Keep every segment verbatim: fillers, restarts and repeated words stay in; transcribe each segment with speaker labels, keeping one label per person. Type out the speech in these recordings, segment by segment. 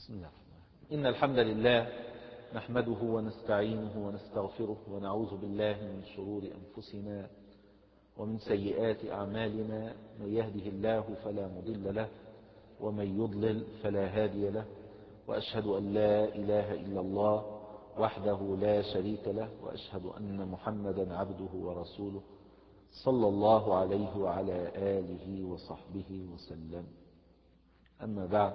Speaker 1: بسم الله. إن الحمد لله نحمده ونستعينه ونستغفره ونعوذ بالله من شرور أنفسنا ومن سيئات أعمالنا. من يهده الله فلا مضل له ومن يضلل فلا هادي له، وأشهد أن لا إله إلا الله وحده لا شريك له، وأشهد أن محمدا عبده ورسوله صلى الله عليه وعلى آله وصحبه وسلم. أما بعد،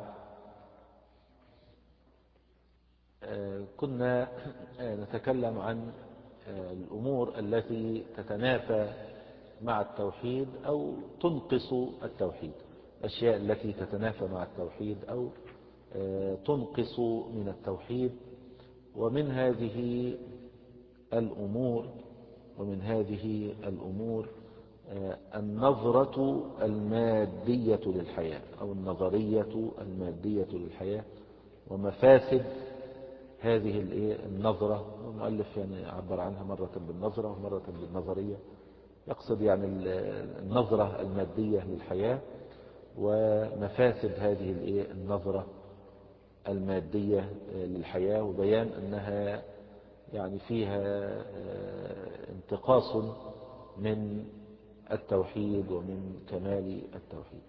Speaker 1: كنا نتكلم عن الأمور التي تتنافى مع التوحيد أو تنقص التوحيد، الأشياء التي تتنافى مع التوحيد أو تنقص من التوحيد. ومن هذه الأمور ومن هذه الأمور النظرة المادية للحياة أو النظرية المادية للحياة ومفاسد هذه النظرة. المؤلف يعني عبر عنها مرة بالنظرة ومرة بالنظرية، يقصد يعني النظرة المادية للحياة ومفاسد هذه النظرة المادية للحياة، وبيان أنها يعني فيها انتقاص من التوحيد ومن كمال التوحيد.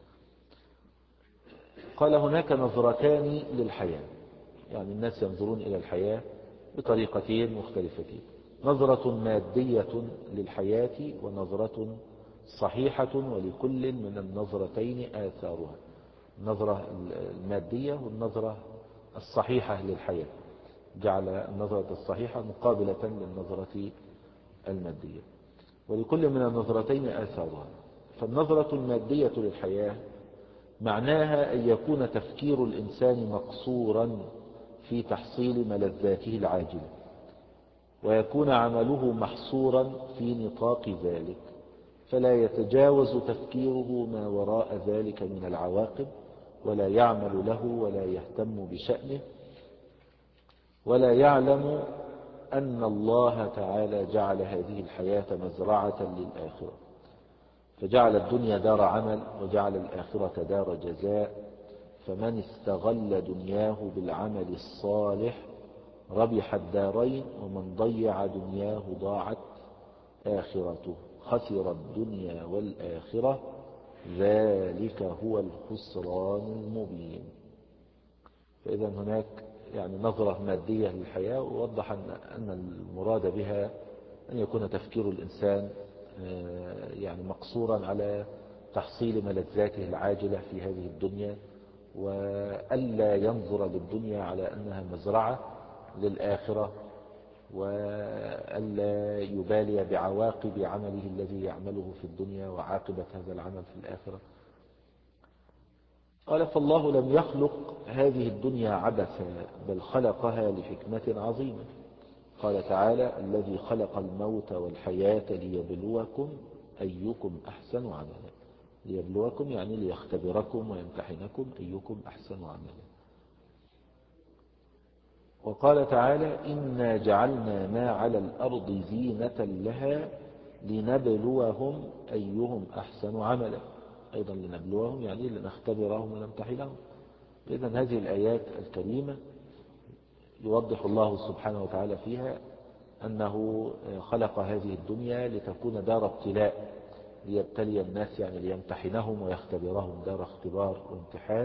Speaker 1: قال هناك نظرتان للحياة، يعني الناس ينظرون إلى الحياة بطريقتين مختلفتين: نظرة مادية للحياة ونظرة صحيحة، ولكل من النظرتين آثارها، النظرة المادية والنظرة الصحيحة للحياة، جعل النظرة الصحيحة مقابلة للنظرة المادية، ولكل من النظرتين آثارها. فالنظرة المادية للحياة معناها أن يكون تفكير الإنسان مقصورا في تحصيل ملذاته العاجلة، ويكون عمله محصورا في نطاق ذلك، فلا يتجاوز تفكيره ما وراء ذلك من العواقب، ولا يعمل له ولا يهتم بشأنه، ولا يعلم أن الله تعالى جعل هذه الحياة مزرعة للآخرة، فجعل الدنيا دار عمل وجعل الآخرة دار جزاء. فمن استغل دنياه بالعمل الصالح ربح الدارين، ومن ضيع دنياه ضاعت آخرته، خسر الدنيا والآخرة، ذلك هو الخسران المبين. فإذا هناك يعني نظرة مادية للحياة، ووضح أن المراد بها أن يكون تفكير الإنسان يعني مقصورا على تحصيل ملذاته العاجلة في هذه الدنيا، وألا ينظر للدنيا على أنها مزرعة للآخرة، وألا يبالي بعواقب عمله الذي يعمله في الدنيا وعاقبة هذا العمل في الآخرة. قال: فالله لم يخلق هذه الدنيا عبثا، بل خلقها لحكمة عظيمة. قال تعالى: الذي خلق الموت والحياة ليبلوكم أيكم أحسن عملا. ليبلوكم يعني ليختبركم ويمتحنكم أيكم أحسن عملا. وقال تعالى: إنا جعلنا ما على الأرض زينة لها لنبلوهم أيهم أحسن عملا. أيضا لنبلوهم يعني لنختبرهم ونمتحنهم. إذن هذه الآيات الكريمة يوضح الله سبحانه وتعالى فيها أنه خلق هذه الدنيا لتكون دار ابتلاء، ليبتلي الناس يعني ليمتحنهم ويختبرهم، دار اختبار وامتحان،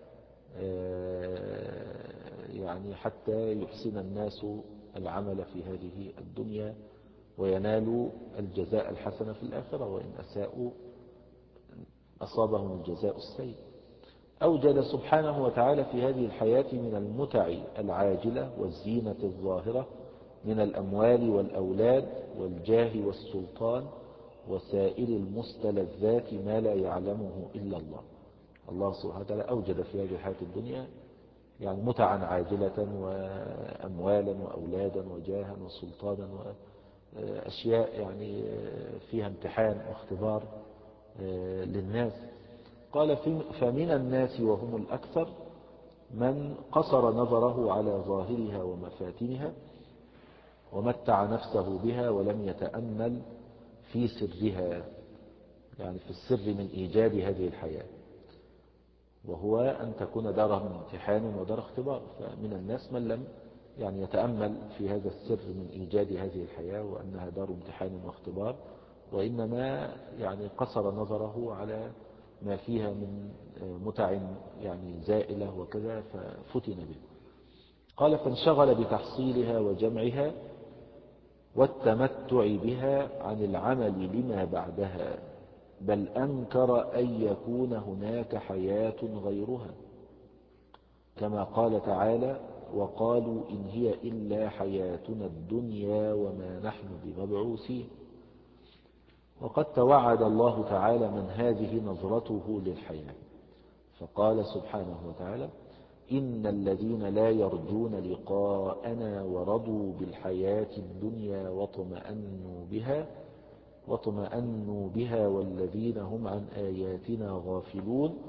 Speaker 1: يعني حتى يحسن الناس العمل في هذه الدنيا وينالوا الجزاء الحسن في الآخرة، وإن أساءوا أصابهم الجزاء السيء. أوجد سبحانه وتعالى في هذه الحياة من المتع العاجلة والزينة الظاهرة، من الأموال والأولاد والجاه والسلطان وسائر المستلذات ما لا يعلمه إلا الله. الله سبحانه وتعالى أوجد في هذه الحياة الدنيا يعني متعا عاجلة وأموالا وأولادا وجاها وسلطانا وأشياء يعني فيها امتحان واختبار للناس. قال: فمن الناس وهم الأكثر من قصر نظره على ظاهرها ومفاتنها ومتع نفسه بها ولم يتأمل في سرها، يعني في السر من إيجاد هذه الحياة، وهو أن تكون دار امتحان ودار اختبار. فمن الناس من لم يعني يتأمل في هذا السر من إيجاد هذه الحياة وأنها دار امتحان واختبار، وإنما يعني قصر نظره على ما فيها من متع يعني زائلة وكذا ففتن به. قال فانشغل بتحصيلها وجمعها والتمتع بها عن العمل لما بعدها، بل أنكر أن يكون هناك حياة غيرها، كما قال تعالى وقالوا إن هي إلا حياتنا الدنيا وما نحن بمبعوثين. وقد توعد الله تعالى من هذه نظرته للحياة، فقال سبحانه وتعالى إن الذين لا يرجون لقاءنا ورضوا بالحياة الدنيا واطمأنوا بها واطمأنوا بها والذين هم عن آياتنا غافلون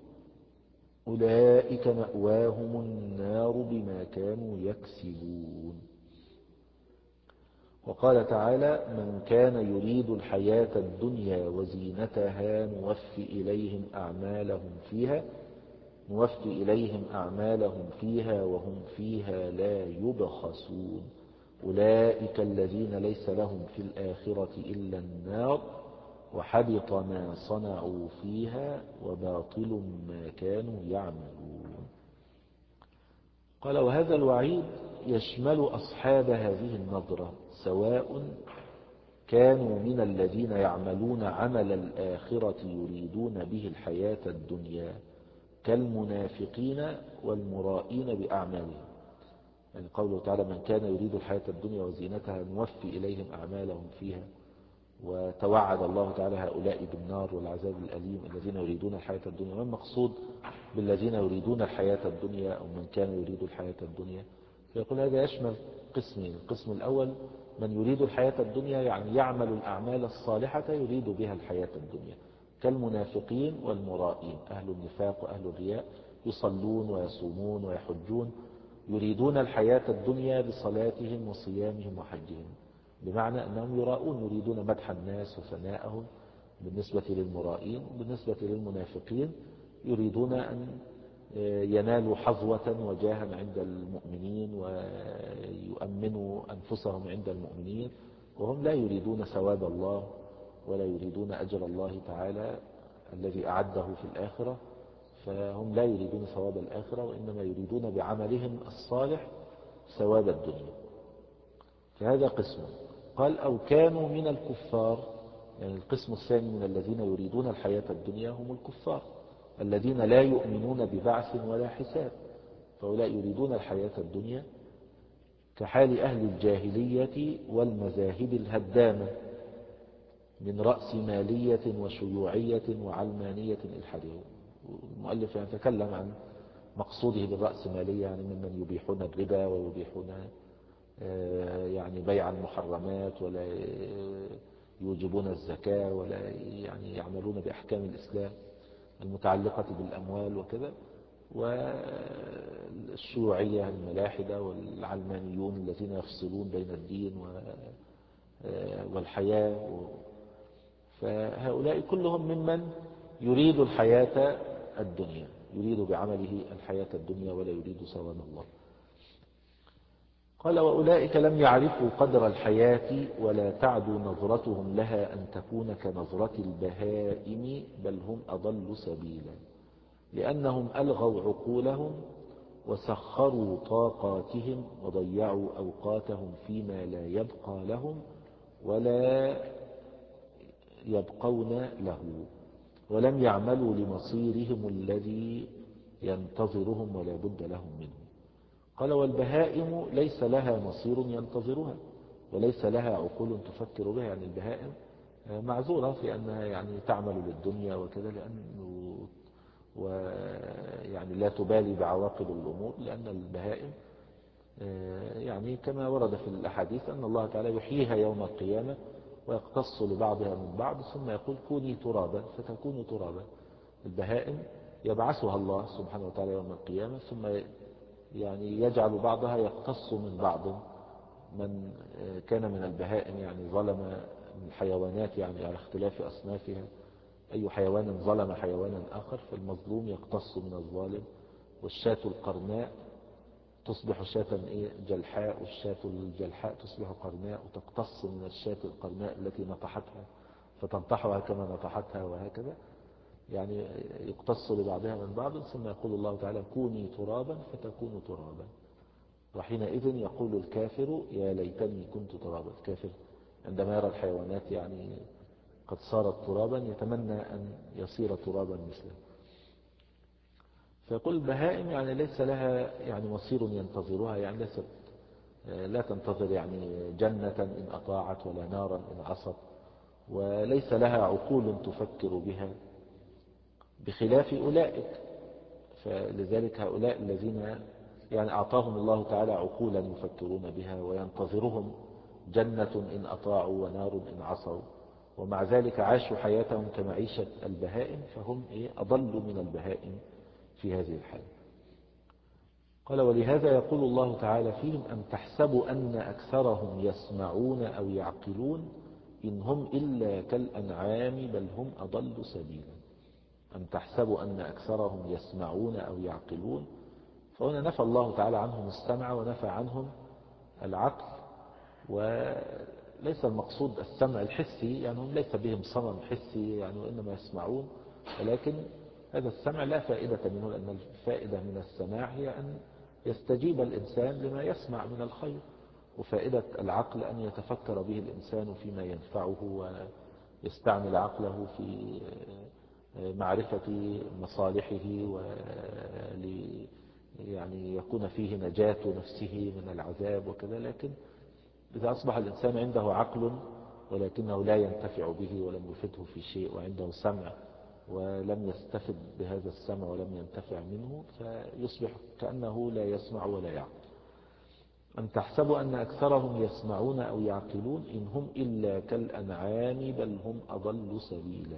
Speaker 1: أولئك مأواهم النار بما كانوا يكسبون. وقال تعالى من كان يريد الحياة الدنيا وزينتها نوفي إليهم أعمالهم فيها نوفي إليهم أعمالهم فيها وهم فيها لا يبخسون أولئك الذين ليس لهم في الآخرة إلا النار وحبط ما صنعوا فيها وباطل ما كانوا يعملون. قال وهذا الوعيد يشمل أصحاب هذه النظرة سواء كانوا من الذين يعملون عمل الآخرة يريدون به الحياة الدنيا كالمنافقين والمرائين بأعمالهم، يعني قوله تعالى من كان يريد الحياة الدنيا وزينتها نوفي إليهم أعمالهم فيها، وتوعد الله تعالى هؤلاء بالنار والعذاب الأليم الذين يريدون الحياة الدنيا. ما المقصود بالذين يريدون الحياة الدنيا أو من كان يريد الحياة الدنيا؟ فيقول هذا يشمل قسمين. القسم الأول من يريد الحياة الدنيا يعني يعمل الأعمال الصالحة يريد بها الحياة الدنيا كالمنافقين والمرائين، أهل النفاق وأهل الرياء يصلون ويصومون ويحجون يريدون الحياة الدنيا بصلاتهم وصيامهم وحجهم، بمعنى أنهم يراؤون يريدون مدح الناس وثناءهم بالنسبة للمرائين. بالنسبة للمنافقين يريدون أن ينالوا حظوة وجاها عند المؤمنين ويؤمنوا أنفسهم عند المؤمنين، وهم لا يريدون ثواب الله ولا يريدون أجر الله تعالى الذي أعده في الآخرة، فهم لا يريدون ثواب الآخرة وإنما يريدون بعملهم الصالح ثواب الدنيا. فهذا قسم. قال أو كانوا من الكفار، يعني القسم الثاني من الذين يريدون الحياة الدنيا هم الكفار الذين لا يؤمنون ببعث ولا حساب، فهؤلاء يريدون الحياة الدنيا كحال أهل الجاهلية والمذاهب الهدامة من رأس مالية وشيوعية وعلمانية إلحادية. المؤلف يعني تكلم عن مقصوده بالرأس مالية، يعني ممن يبيحون الربا ويبيحون يعني بيع المحرمات ولا يوجبون الزكاة ولا يعني يعملون بأحكام الإسلام المتعلقة بالأموال وكذا، والشيوعية الملاحدة والعلمانيون الذين يفصلون بين الدين والحياة. فهؤلاء كلهم ممن يريد الحياة الدنيا، يريد بعمله الحياة الدنيا ولا يريد ثواب الله. قال وأولئك لم يعرفوا قدر الحياة ولا تعدو نظرتهم لها أن تكون كنظرة البهائم بل هم أضل سبيلا، لأنهم ألغوا عقولهم وسخروا طاقاتهم وضيعوا أوقاتهم فيما لا يبقى لهم ولا يبقون له، ولم يعملوا لمصيرهم الذي ينتظرهم ولا بد لهم منه. قال والبهائم ليس لها مصير ينتظرها وليس لها عقول تفكر بها، يعني البهائم معذورة في أنها يعني تعمل للدنيا وكذا لأنه ويعني لا تبالي بعواقب الأمور، لأن البهائم يعني كما ورد في الأحاديث أن الله تعالى يحييها يوم القيامة ويقتص لبعضها من بعض ثم يقول كوني ترابا فتكون ترابا. البهائم يبعثها الله سبحانه وتعالى يوم القيامة ثم يعني يجعل بعضها يقتص من بعض. من كان من البهائم يعني ظلم الحيوانات يعني على اختلاف أصنافها أي حيوان ظلم حيوانا آخر فالمظلوم يقتص من الظالم، والشاة القرناء تصبح شاة إيه جلحاء، والشاة الجلحاء تصبح قرناء وتقتص من الشاة القرناء التي نطحتها فتنطحها كما نطحتها، وهكذا يعني يقتص لبعضها من بعض. ثم يقول الله تعالى كوني ترابا فتكون ترابا، وحينئذ يقول الكافر يا ليتني كنت ترابا. الكافر عندما يرى الحيوانات يعني قد صارت ترابا يتمنى أن يصير ترابا مثله. فيقول البهائم يعني ليس لها يعني مصير ينتظرها، يعني ليست لا تنتظر يعني جنة إن أطاعت ولا نارا إن عصت، وليس لها عقول تفكر بها بخلاف أولئك. فلذلك هؤلاء الذين يعني أعطاهم الله تعالى عقولا يفكرون بها وينتظرهم جنة إن أطاعوا ونار إن عصوا، ومع ذلك عاشوا حياتهم كمعيشة البهائم، فهم إيه أضل من البهائم في هذه الحالة. قال ولهذا يقول الله تعالى فيهم أم تحسبوا أن أكثرهم يسمعون أو يعقلون إن هم إلا كالأنعام بل هم أضل سبيلا. أم تحسبوا أن أكثرهم يسمعون أو يعقلون، فهنا نفى الله تعالى عنهم السمع ونفى عنهم العقل، وليس المقصود السمع الحسي، يعني هم ليس بهم صمم حسي يعني وإنما يسمعون، ولكن هذا السمع لا فائدة منه، لأن الفائدة من السماع هي أن يستجيب الإنسان لما يسمع من الخير، وفائدة العقل أن يتفكر به الإنسان فيما ينفعه ويستعمل عقله في معرفة مصالحه ولي يعني يكون فيه نجاة نفسه من العذاب وكذا. لكن إذا أصبح الإنسان عنده عقل ولكنه لا ينتفع به ولم يفيده في شيء، وعنده سمع ولم يستفد بهذا السمع ولم ينتفع منه، فيصبح كأنه لا يسمع ولا يعقل. أم تحسبوا أن أكثرهم يسمعون أو يعقلون إن هم إلا كالأنعام بل هم أضل سبيلا.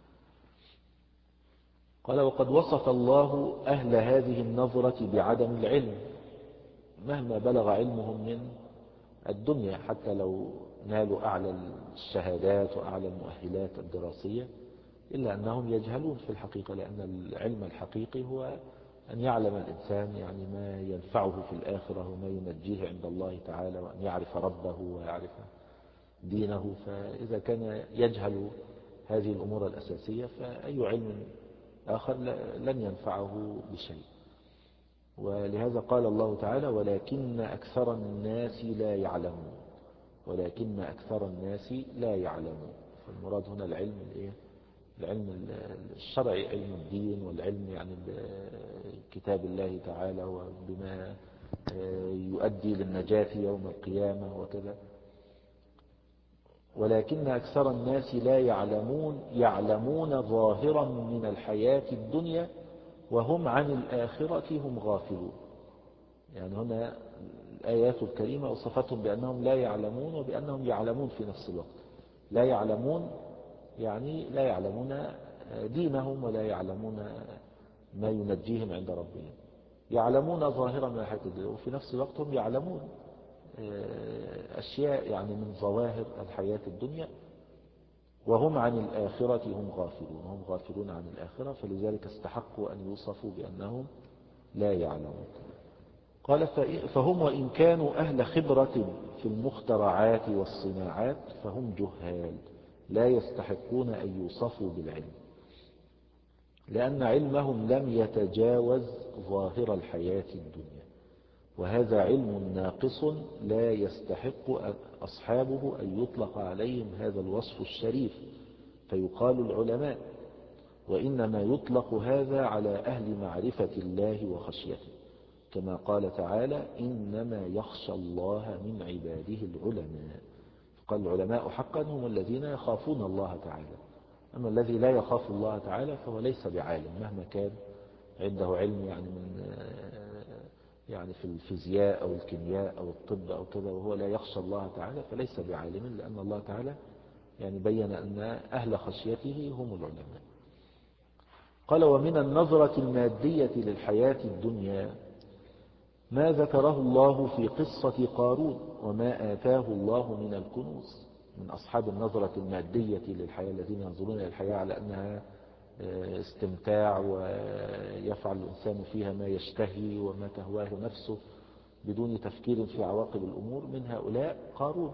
Speaker 1: قال وقد وصف الله أهل هذه النظرة بعدم العلم مهما بلغ علمهم من الدنيا، حتى لو نالوا أعلى الشهادات وأعلى المؤهلات الدراسية، إلا أنهم يجهلون في الحقيقة، لأن العلم الحقيقي هو أن يعلم الإنسان يعني ما ينفعه في الآخرة وما ينجيه عند الله تعالى، وأن يعرف ربه ويعرف دينه. فإذا كان يجهل هذه الأمور الأساسية فأي علم آخر لن ينفعه بشيء. ولهذا قال الله تعالى ولكن أكثر الناس لا يعلمون، ولكن أكثر الناس لا يعلمون. فالمراد هنا العلم الإيه؟ العلم الشرعي، علم الدين، والعلم يعني بكتاب الله تعالى وبما يؤدي للنجاة يوم القيامة وكذا. ولكن أكثر الناس لا يعلمون يعلمون ظاهرا من الحياة الدنيا وهم عن الآخرة هم غافلون. يعني هنا الآيات الكريمة وصفتهم بأنهم لا يعلمون وبأنهم يعلمون في نفس الوقت. لا يعلمون يعني لا يعلمون دينهم ولا يعلمون ما ينجيهم عند ربهم، يعلمون ظاهرا من الحياة الدنيا، وفي نفس الوقت هم يعلمون أشياء يعني من ظواهر الحياة الدنيا، وهم عن الآخرة هم غافلون، هم غافلون عن الآخرة، فلذلك استحقوا أن يوصفوا بأنهم لا يعلمون. قال فهم وإن كانوا أهل خبرة في المخترعات والصناعات فهم جهال لا يستحقون أن يوصفوا بالعلم، لأن علمهم لم يتجاوز ظاهر الحياة الدنيا، وهذا علم ناقص لا يستحق أصحابه أن يطلق عليهم هذا الوصف الشريف فيقال العلماء، وإنما يطلق هذا على أهل معرفة الله وخشيته، كما قال تعالى إنما يخشى الله من عباده العلماء. فقال العلماء حقا هم الذين يخافون الله تعالى، أما الذي لا يخاف الله تعالى فهو ليس بعالم مهما كان عنده علم يعني من يعني في الفيزياء أو الكيمياء أو الطب أو كذا، وهو لا يخشى الله تعالى فليس بعالم، لأن الله تعالى يعني بين أن أهل خشيته هم العلماء. قال ومن النظرة المادية للحياة الدنيا ما ذكره الله في قصة قارون وما آتاه الله من الكنوز. من أصحاب النظرة المادية للحياة، الذين ينظرون إلى الحياة على أنها استمتاع ويفعل الإنسان فيها ما يشتهي وما تهواه نفسه بدون تفكير في عواقب الأمور. من هؤلاء قارون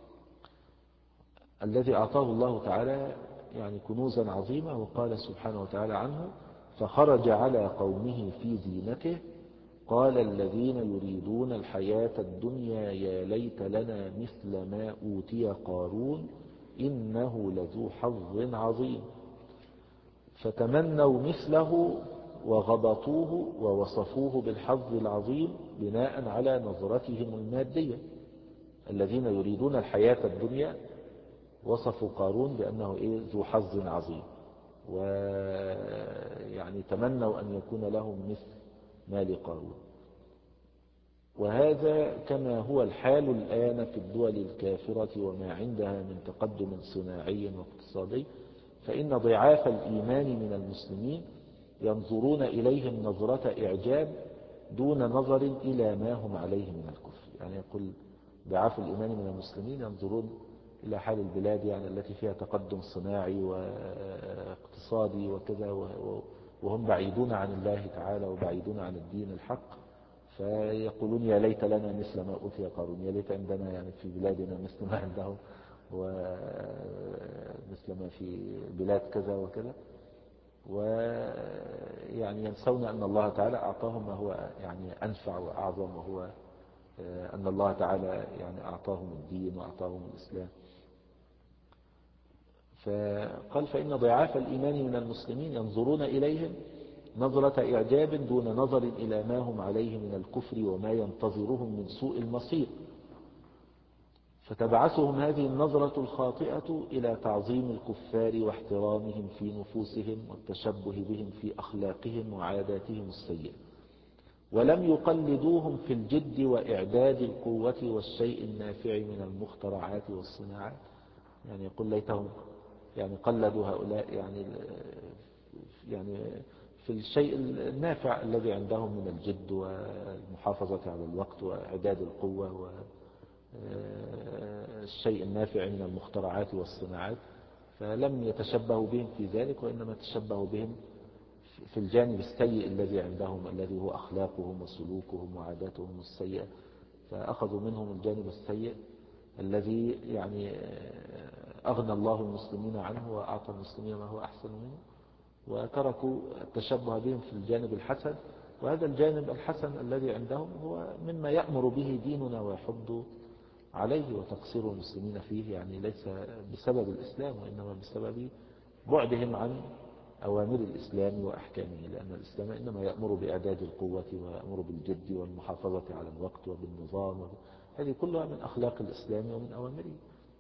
Speaker 1: الذي أعطاه الله تعالى يعني كنوزا عظيمة، وقال سبحانه وتعالى عنه: فخرج على قومه في زينته قال الذين يريدون الحياة الدنيا يا ليت لنا مثل ما أوتي قارون إنه لذو حظ عظيم. فتمنوا مثله وغبطوه ووصفوه بالحظ العظيم بناء على نظرتهم المادية. الذين يريدون الحياة الدنيا وصفوا قارون بأنه إيه ذو حظ عظيم، ويعني تمنوا أن يكون لهم مثل ما لقارون. وهذا كما هو الحال الآن في الدول الكافرة وما عندها من تقدم صناعي واقتصادي، فإن ضعاف الإيمان من المسلمين ينظرون إليهم نظرة إعجاب دون نظر إلى ما هم عليه من الكفر. يعني يقول ضعاف الإيمان من المسلمين ينظرون إلى حال البلاد يعني التي فيها تقدم صناعي واقتصادي وكذا، وهم بعيدون عن الله تعالى وبعيدون عن الدين الحق، فيقولون يا ليت لنا مثل ما أوتي قارون، يا ليت عندنا يعني في بلادنا مثل ما عندهم ومثل ما في بلاد كذا وكذا. ويعني ينسون أن الله تعالى أعطاهم ما هو يعني أنفع وأعظم، وهو أن الله تعالى يعني أعطاهم الدين وأعطاهم الإسلام. فقال فإن ضعاف الإيمان من المسلمين ينظرون إليهم نظرة إعجاب دون نظر إلى ما هم عليه من الكفر وما ينتظرهم من سوء المصير، فتبعثهم هذه النظرة الخاطئة إلى تعظيم الكفار واحترامهم في نفوسهم والتشبه بهم في أخلاقهم وعاداتهم السيئة، ولم يقلدوهم في الجد وإعداد القوة والشيء النافع من المخترعات والصناعات. يعني يقول ليتهم يعني قلدوا هؤلاء يعني يعني في الشيء النافع الذي عندهم من الجد والمحافظة على الوقت وإعداد القوة والشيء النافع من المخترعات والصناعات، فلم يتشبهوا بهم في ذلك، وإنما تشبهوا بهم في الجانب السيء الذي عندهم الذي هو أخلاقهم وسلوكهم وعاداتهم السيئة، فأخذوا منهم الجانب السيء الذي يعني أغنى الله المسلمين عنه وأعطى المسلمين ما هو أحسن منه، وتركوا التشبه بهم في الجانب الحسن. وهذا الجانب الحسن الذي عندهم هو مما يأمر به ديننا ويحض عليه وتقصير المسلمين فيه، يعني ليس بسبب الإسلام وإنما بسبب بعدهم عن أوامر الإسلام وأحكامه، لأن الإسلام إنما يأمر بإعداد القوة ويأمر بالجد والمحافظة على الوقت وبالنظام، هذه كلها من أخلاق الإسلام ومن أوامره.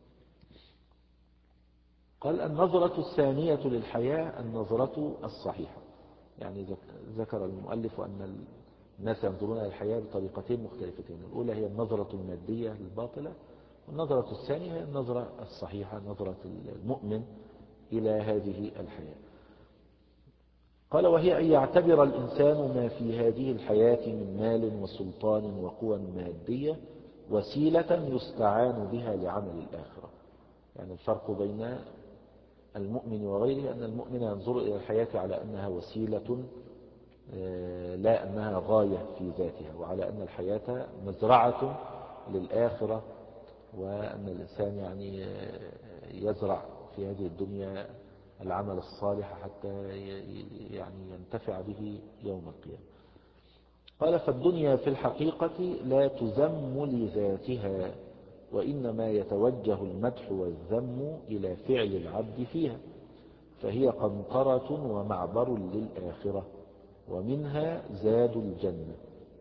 Speaker 1: قال النظرة الثانية للحياة النظرة الصحيحة. يعني ذكر المؤلف أن الناس ينظرون إلى الحياة بطريقتين مختلفتين، الأولى هي النظرة المادية الباطلة، والنظرة الثانية هي النظرة الصحيحة، نظرة المؤمن إلى هذه الحياة. قال وهي أن يعتبر الإنسان ما في هذه الحياة من مال وسلطان وقوى مادية وسيلة يستعان بها لعمل الآخرة. يعني الفرق بين المؤمن وغيره أن المؤمن ينظر إلى الحياة على أنها وسيلة لا أنها غاية في ذاتها، وعلى أن الحياة مزرعة للآخرة، وأن الإنسان يعني يزرع في هذه الدنيا العمل الصالح حتى يعني ينتفع به يوم القيامة. قال فالدنيا في الحقيقة لا تذم لذاتها، وإنما يتوجه المدح والذم إلى فعل العبد فيها، فهي قنطرة ومعبر للآخرة، ومنها زاد الجنة،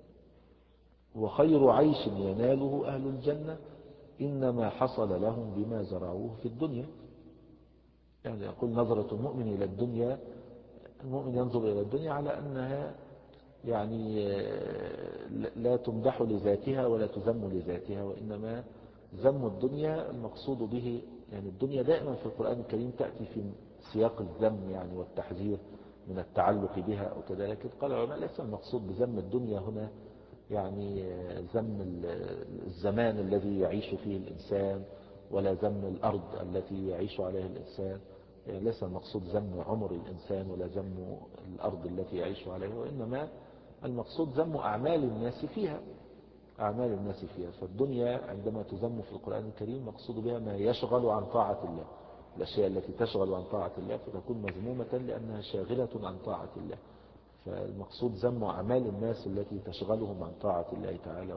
Speaker 1: وخير عيش يناله أهل الجنة إنما حصل لهم بما زرعوه في الدنيا. يعني يقول نظرة المؤمن إلى الدنيا، المؤمن ينظر إلى الدنيا على أنها يعني لا تمدح لذاتها ولا تذم لذاتها، وإنما ذم الدنيا المقصود به يعني الدنيا دائما في القرآن الكريم تأتي في سياق الذم يعني والتحذير من التعلق بها أو كذا، لكن قال العلماء ليس المقصود بذم الدنيا هنا يعني ذم الزمان الذي يعيش فيه الإنسان ولا ذم الأرض التي يعيش عليها الإنسان. يعني ليس المقصود ذم عمر الإنسان ولا ذم الأرض التي يعيش عليها، وإنما المقصود ذم أعمال الناس فيها، أعمال الناس فيها. فالدنيا عندما تذم في القرآن الكريم مقصود بها ما يشغل عن طاعة الله، الأشياء التي تشغل عن طاعة الله فتكون مذمومة لأنها شاغلة عن طاعة الله. فالمقصود ذم أعمال الناس التي تشغلهم عن طاعة الله تعالى.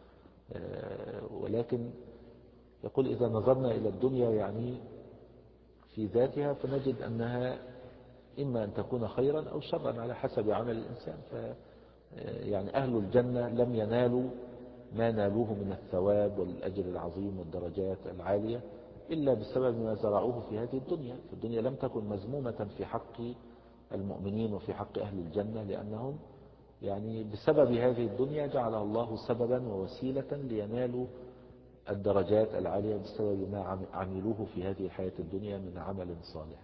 Speaker 1: ولكن يقول إذا نظرنا إلى الدنيا يعني في ذاتها فنجد أنها إما أن تكون خيرا أو شرا على حسب عمل الإنسان. ف يعني أهل الجنة لم ينالوا ما نالوه من الثواب والأجر العظيم والدرجات العالية إلا بسبب ما زرعوه في هذه الدنيا. فالدنيا لم تكن مذمومة في حق المؤمنين وفي حق أهل الجنة، لأنهم يعني بسبب هذه الدنيا جعلها الله سببا ووسيلة لينالوا الدرجات العالية بسبب ما عملوه في هذه الحياة الدنيا من عمل صالح.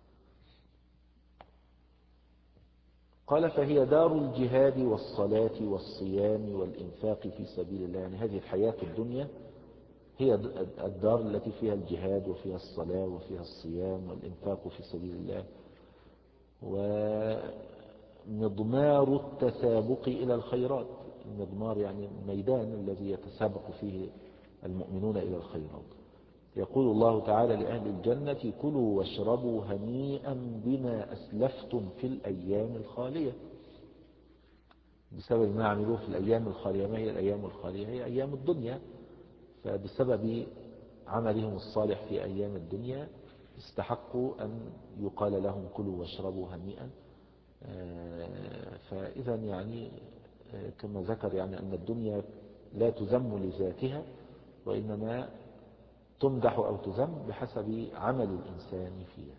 Speaker 1: قال فهي دار الجهاد والصلاة والصيام والإنفاق في سبيل الله. يعني هذه الحياة الدنيا هي الدار التي فيها الجهاد وفيها الصلاة وفيها الصيام والإنفاق في سبيل الله، ومضمار التسابق إلى الخيرات. المضمار يعني الميدان الذي يتسابق فيه المؤمنون إلى الخيرات. يقول الله تعالى لأهل الجنة كلوا واشربوا هنيئا بما أسلفتم في الأيام الخالية، بسبب ما عملوه في الأيام الخالية. ما هي الأيام الخالية؟ هي أيام الدنيا. فبسبب عملهم الصالح في أيام الدنيا استحقوا أن يقال لهم كلوا واشربوا هنيئا. فإذا يعني كما ذكر يعني أن الدنيا لا تذم لذاتها، وإنما تمدح أو تذم بحسب عمل الإنسان فيها.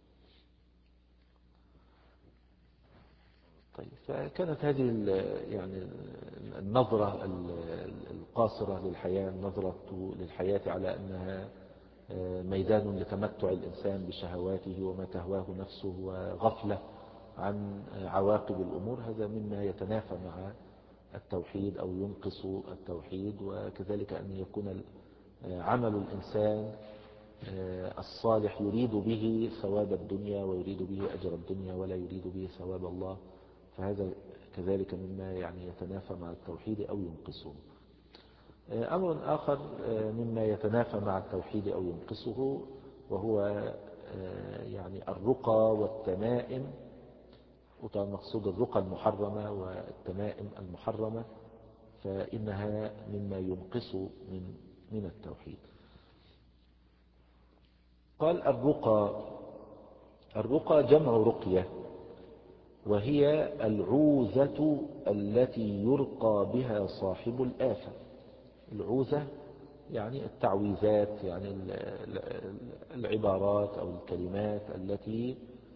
Speaker 1: طيب، فكانت هذه يعني النظرة القاصرة للحياة، النظرة للحياة على أنها ميدان لتمتع الإنسان بشهواته وما تهواه نفسه وغفلة عن عواقب الأمور، هذا مما يتنافى مع التوحيد أو ينقص التوحيد. وكذلك أن يكون عمل الإنسان الصالح يريد به ثواب الدنيا ويريد به أجر الدنيا ولا يريد به ثواب الله، فهذا كذلك مما يعني يتنافى مع التوحيد أو ينقصه. أمر آخر مما يتنافى مع التوحيد أو ينقصه وهو يعني الرقى والتمائم. وطبعا مقصود الرقى المحرمة والتمائم المحرمة، فإنها مما ينقص من من التوحيد. قال الرقى، الرقى جمع رقية، وهي العوذة التي يرقى بها صاحب الآفة. العوذة يعني التعويذات، يعني العبارات أو الكلمات التي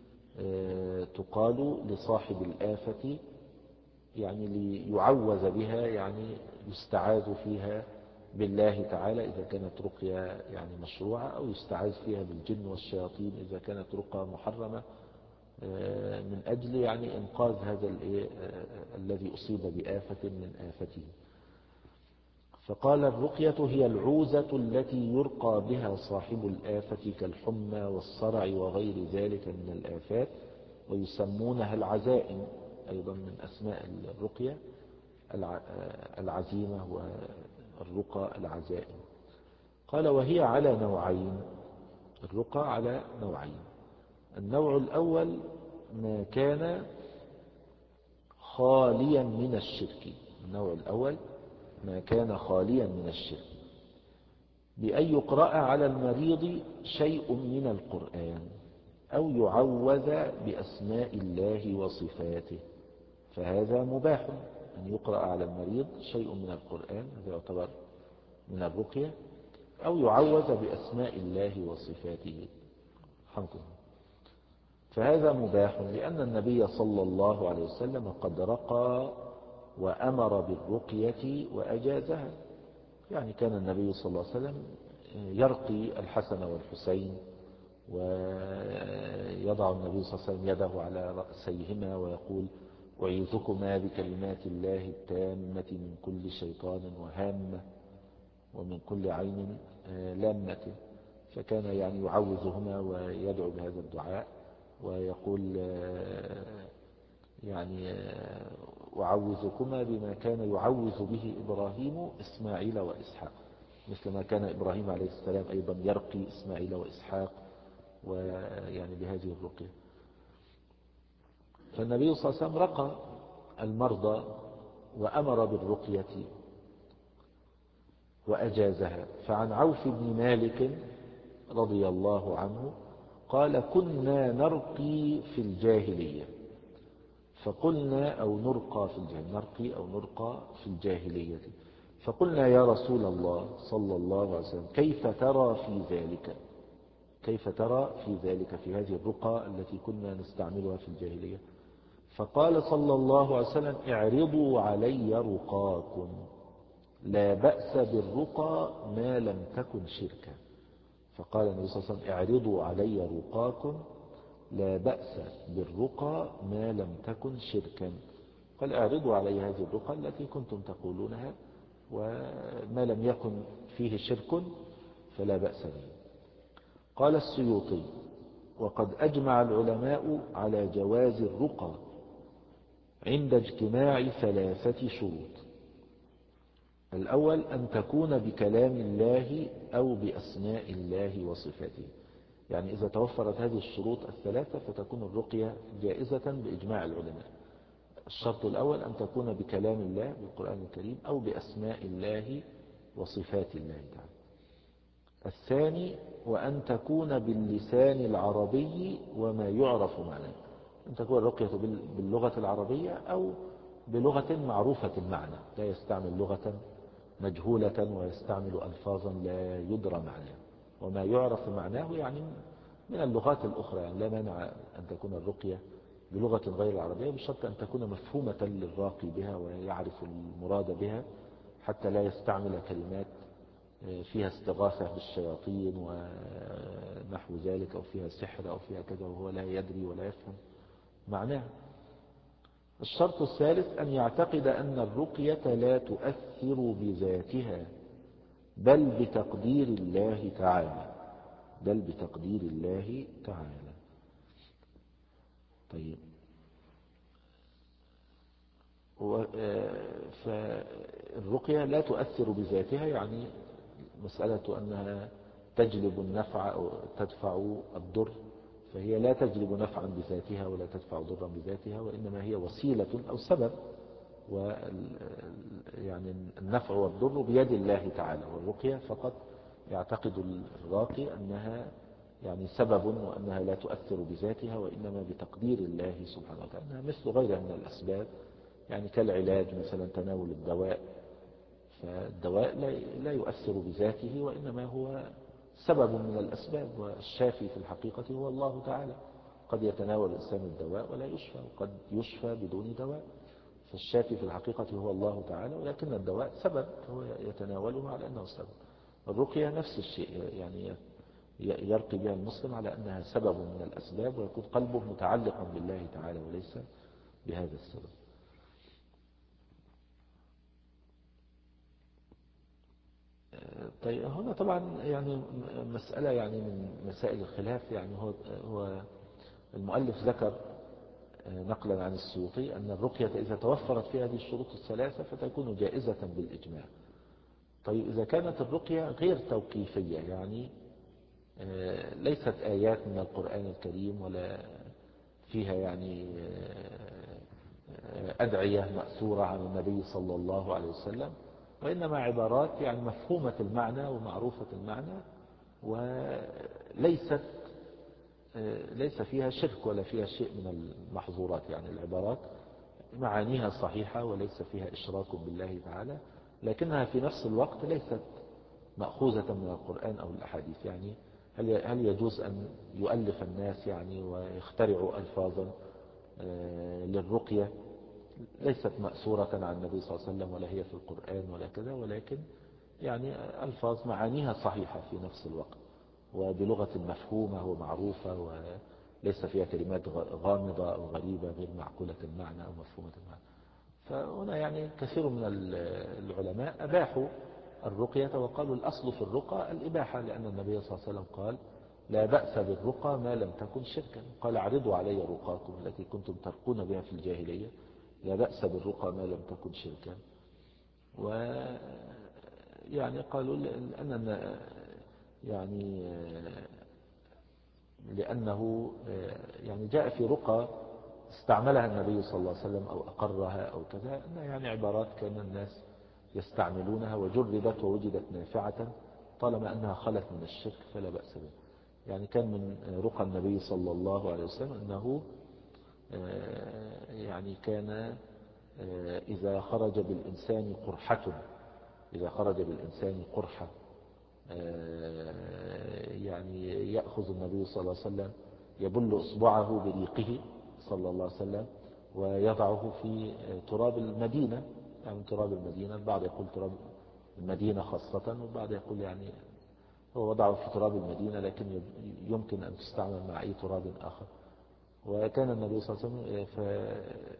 Speaker 1: تقال لصاحب الآفة، يعني ليعوذ بها، يعني يستعاذ فيها بالله تعالى إذا كانت رقية يعني مشروعة، أو يستعاذ فيها بالجن والشياطين إذا كانت رقى محرمة، من أجل يعني إنقاذ هذا الذي أصيب بآفة من آفته. فقال الرقية هي العوذة التي يرقى بها صاحب الآفة كالحمى والصرع وغير ذلك من الآفات، ويسمونها العزائم. أيضا من أسماء الرقية العزيمة والرقى العزائم. قال وهي على نوعين، الرقى على نوعين. النوع الأول ما كان خاليا من الشرك، النوع الأول ما كان خاليا من الشرك، بأن يقرأ على المريض شيء من القرآن أو يعوذ بأسماء الله وصفاته، فهذا مباح أن يقرأ على المريض شيء من القرآن، هذا يعتبر من الرقية، أو يعوذ بأسماء الله وصفاته، فهذا مباح، لأن النبي صلى الله عليه وسلم قد رقى وأمر بالرقية وأجازها. يعني كان النبي صلى الله عليه وسلم يرقي الحسن والحسين، ويضع النبي صلى الله عليه وسلم يده على رأسيهما ويقول أعيذكما بكلمات الله التامة من كل شيطان وهامة، ومن كل عين لامة. فكان يعني يعوذهما ويدعو بهذا الدعاء ويقول يعني أعوذكما بما كان يعوذ به إبراهيم إسماعيل وإسحاق، مثل ما كان إبراهيم عليه السلام أيضا يرقي إسماعيل وإسحاق ويعني بهذه الرقية. فالنبي صلى الله عليه وسلم رقى المرضى وأمر بالرقية وأجازها. فعن عوف بن مالك رضي الله عنه قال كنا نرقي في الجاهلية فقلنا أو نرقى في الجاهلية نرقي أو نرقى في الجاهلية فقلنا يا رسول الله صلى الله عليه وسلم كيف ترى في ذلك كيف ترى في ذلك في هذه الرقى التي كنا نستعملها في الجاهلية؟ فقال صلى الله عليه وسلم اعرضوا علي رقاكم لا بأس بالرقى ما لم تكن شركا. فقال النبي صلى الله عليه وسلم اعرضوا علي رقاكم لا بأس بالرقى ما لم تكن شركا. قال اعرضوا علي هذه الرقى التي كنتم تقولونها وما لم يكن فيه شرك فلا بأس به. قال السيوطي وقد أجمع العلماء على جواز الرقى عند اجتماع ثلاثة شروط. الأول أن تكون بكلام الله أو بأسماء الله وصفاته، يعني إذا توفرت هذه الشروط الثلاثة فتكون الرقية جائزة بإجماع العلماء. الشرط الأول أن تكون بكلام الله بالقرآن الكريم أو بأسماء الله وصفات الله تعالى. الثاني وأن تكون باللسان العربي وما يعرف معناه، أن تكون الرقية باللغة العربية أو بلغة معروفة المعنى، لا يستعمل لغة مجهولة ويستعمل ألفاظا لا يدرى معناه. وما يعرف معناه يعني من اللغات الأخرى، يعني لا مانع أن تكون الرقية بلغة غير العربية بشرط أن تكون مفهومة للراقي بها ويعرف المراد بها، حتى لا يستعمل كلمات فيها استغاثة بالشياطين ونحو ذلك أو فيها سحر أو فيها كذا وهو لا يدري ولا يفهم معناه. الشرط الثالث أن يعتقد أن الرقية لا تؤثر بذاتها بل بتقدير الله تعالى بل بتقدير الله تعالى. طيب، فالرقية لا تؤثر بذاتها يعني مسألة أنها تجلب النفع أو تدفع الضر، فهي لا تجلب نفعا بذاتها ولا تدفع ضرا بذاتها، وإنما هي وسيلة أو سبب، و يعني النفع والضر بيد الله تعالى. والرقية فقط يعتقد الراقي أنها يعني سبب وأنها لا تؤثر بذاتها وإنما بتقدير الله سبحانه وتعالى، أنها مثل غيرها من الأسباب، يعني كالعلاج مثلا تناول الدواء، فالدواء لا يؤثر بذاته وإنما هو سبب من الأسباب، والشافي في الحقيقة هو الله تعالى. قد يتناول الإنسان الدواء ولا يشفى، وقد يشفى بدون دواء، فالشافي في الحقيقة هو الله تعالى، ولكن الدواء سبب هو يتناوله على أنه سبب. الرقية نفس الشيء، يعني يرقي بها المسلم على أنها سبب من الأسباب ويكون قلبه متعلقا بالله تعالى وليس بهذا السبب. طيب، هنا طبعا يعني مسألة يعني من مسائل الخلاف، يعني هو هو المؤلف ذكر نقلا عن السيوطي أن الرقية إذا توفرت فيها هذه الشروط الثلاثة فتكون جائزة بالإجماع. طيب، إذا كانت الرقية غير توقيفية، يعني ليست آيات من القرآن الكريم ولا فيها يعني أدعية مأثورة عن النبي صلى الله عليه وسلم، وإنما عبارات يعني مفهومة المعنى ومعروفة المعنى وليست ليس فيها شرك ولا فيها شيء من المحظورات، يعني العبارات معانيها صحيحة وليس فيها إشراك بالله تعالى، لكنها في نفس الوقت ليست مأخوذة من القرآن أو الأحاديث. يعني هل هل يجوز أن يؤلف الناس يعني ويخترعوا ألفاظا للرقية ليست مأثورة عن النبي صلى الله عليه وسلم ولا هي في القرآن ولا كذا، ولكن يعني ألفاظ معانيها صحيحة في نفس الوقت وبلغة مفهومة ومعروفة وليس فيها كلمات غامضة أو غريبة غير معقولة المعنى أو مفهومة المعنى. فهنا يعني كثير من العلماء أباحوا الرقية، وقالوا الأصل في الرقى الإباحة، لأن النبي صلى الله عليه وسلم قال لا بأس بالرقى ما لم تكن شركا، قال اعرضوا علي رقاكم التي كنتم ترقون بها في الجاهلية، لا بأس بالرقى ما لم تكن شركا. و يعني قالوا لأن يعني لأنه يعني جاء في رقى استعملها النبي صلى الله عليه وسلم أو أقرها أو كذا، أنها يعني عبارات كان الناس يستعملونها وجربت ووجدت نافعة طالما أنها خلت من الشرك فلا بأس بها. يعني كان من رقى النبي صلى الله عليه وسلم أنه يعني كان إذا خرج بالإنسان قرحة إذا خرج بالإنسان قرحة يعني يأخذ النبي صلى الله عليه وسلم يبل إصبعه بريقه صلى الله عليه وسلم ويضعه في تراب المدينة، يعني تراب المدينة، البعض يقول تراب المدينة خاصة، والبعض يقول يعني هو وضعه في تراب المدينة لكن يمكن أن تستعمل مع أي تراب آخر. وكان النبي صلى الله عليه وسلم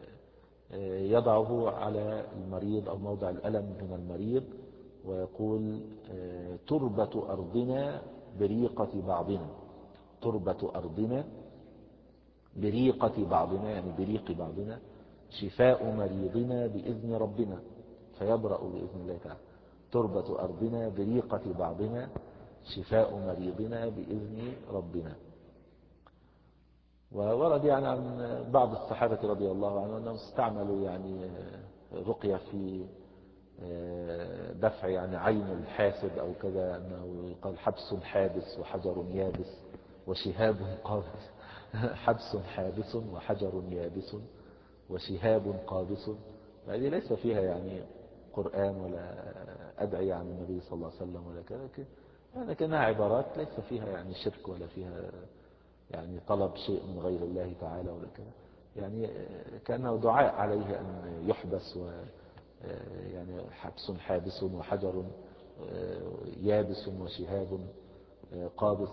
Speaker 1: يضعه على المريض أو موضع الألم من المريض ويقول تربة أرضنا بريقة بعضنا، تربة أرضنا بريقة بعضنا، يعني بريق بعضنا، شفاء مريضنا بإذن ربنا فيبرأ بإذن الله تعالى. تربة أرضنا بريقة بعضنا شفاء مريضنا بإذن ربنا. وورد يعني عن بعض الصحابة رضي الله عنهم أنهم استعملوا يعني رقية في دفع يعني عين الحاسد أو كذا، أنه قال حبس حابس وحجر يابس وشهاب قابس حبس حابس وحجر يابس وشهاب قابس. هذه ليس فيها يعني قرآن ولا أدعي عن النبي صلى الله عليه وسلم ولا كذا، لكنها عبارات ليس فيها يعني شرك ولا فيها يعني طلب شيء من غير الله تعالى ولا كذا، يعني كأنه دعاء عليه أن يحبس، و يعني حبس حابس وحجر يابس وشهاب قابس.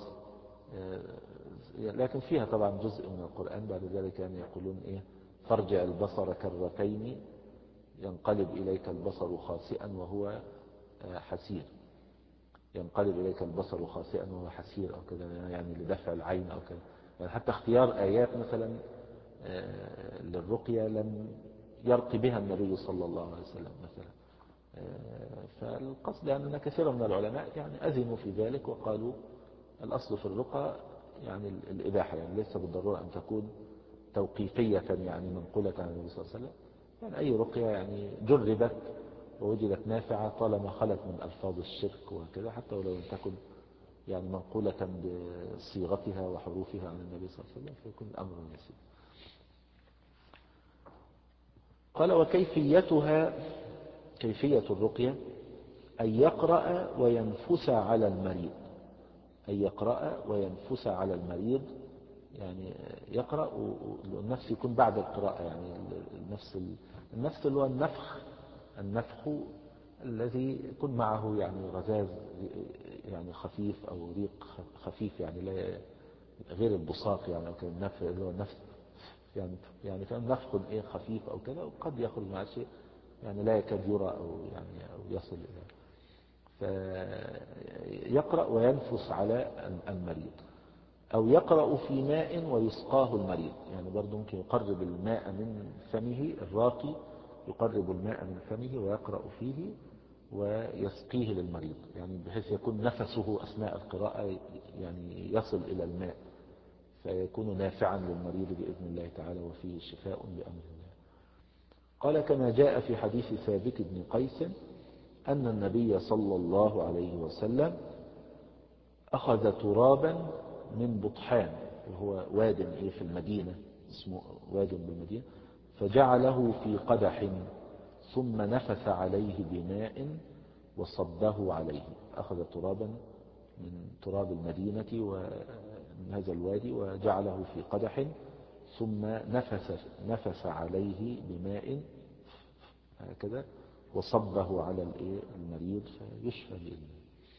Speaker 1: لكن فيها طبعا جزء من القرآن بعد ذلك يعني يقولون إيه فارجع البصر كرتين ينقلب إليك البصر خاسئا وهو حسير، ينقلب إليك البصر خاسئا وهو حسير أو كذا، يعني لدفع العين أو كذا. يعني حتى اختيار آيات مثلا للرقية لم يرقي بها النبي صلى الله عليه وسلم مثلا. فالقصد يعني أن كثير من العلماء يعني أذنوا في ذلك وقالوا الأصل في الرقى يعني الإباحة، يعني ليس بالضرورة أن تكون توقيفية يعني منقولة عن النبي صلى الله عليه وسلم، يعني أي رقية يعني جربت ووجدت نافعة طالما خلت من ألفاظ الشرك وكذا، حتى ولو لم تكن يعني منقولة بصيغتها وحروفها عن النبي صلى الله عليه وسلم فيكون الأمر يسير. قال وكيفيتها، كيفية الرقية أن يقرأ وينفس على المريض، أن يقرأ وينفس على المريض، يعني يقرأ والنفس يكون بعد القراءة، يعني النفس النفس اللي هو النفخ النفخ الذي يكون معه يعني رذاذ يعني خفيف أو ريق خفيف، يعني لا غير البصاق يعني، أو النفخ اللي هو النفس يعني يعني فهم نفخ إيه خفيف أو كذا، وقد يخرج مع شيء يعني لا يكاد يرى أو يعني أو يصل إلى، فيقرأ وينفس على المريض. أو يقرأ في ماء ويسقاه المريض، يعني برضو ممكن يقرب الماء من فمه، الراقي يقرب الماء من فمه ويقرأ فيه ويسقيه للمريض، يعني بحيث يكون نفسه أثناء القراءة يعني يصل إلى الماء فيكون نافعا للمريض بإذن الله تعالى وفيه شفاء بأمر الله. قال كما جاء في حديث ثابت بن قيس أن النبي صلى الله عليه وسلم أخذ ترابا من بطحان، وهو واد إيه في المدينة اسمه واد بالمدينة، فجعله في قدح ثم نفث عليه بماء وصبه عليه. أخذ ترابا من تراب المدينة ومن هذا الوادي وجعله في قدح ثم نفث, نفث عليه بماء هكذا وصبه على المريض فيشفى بإذنه.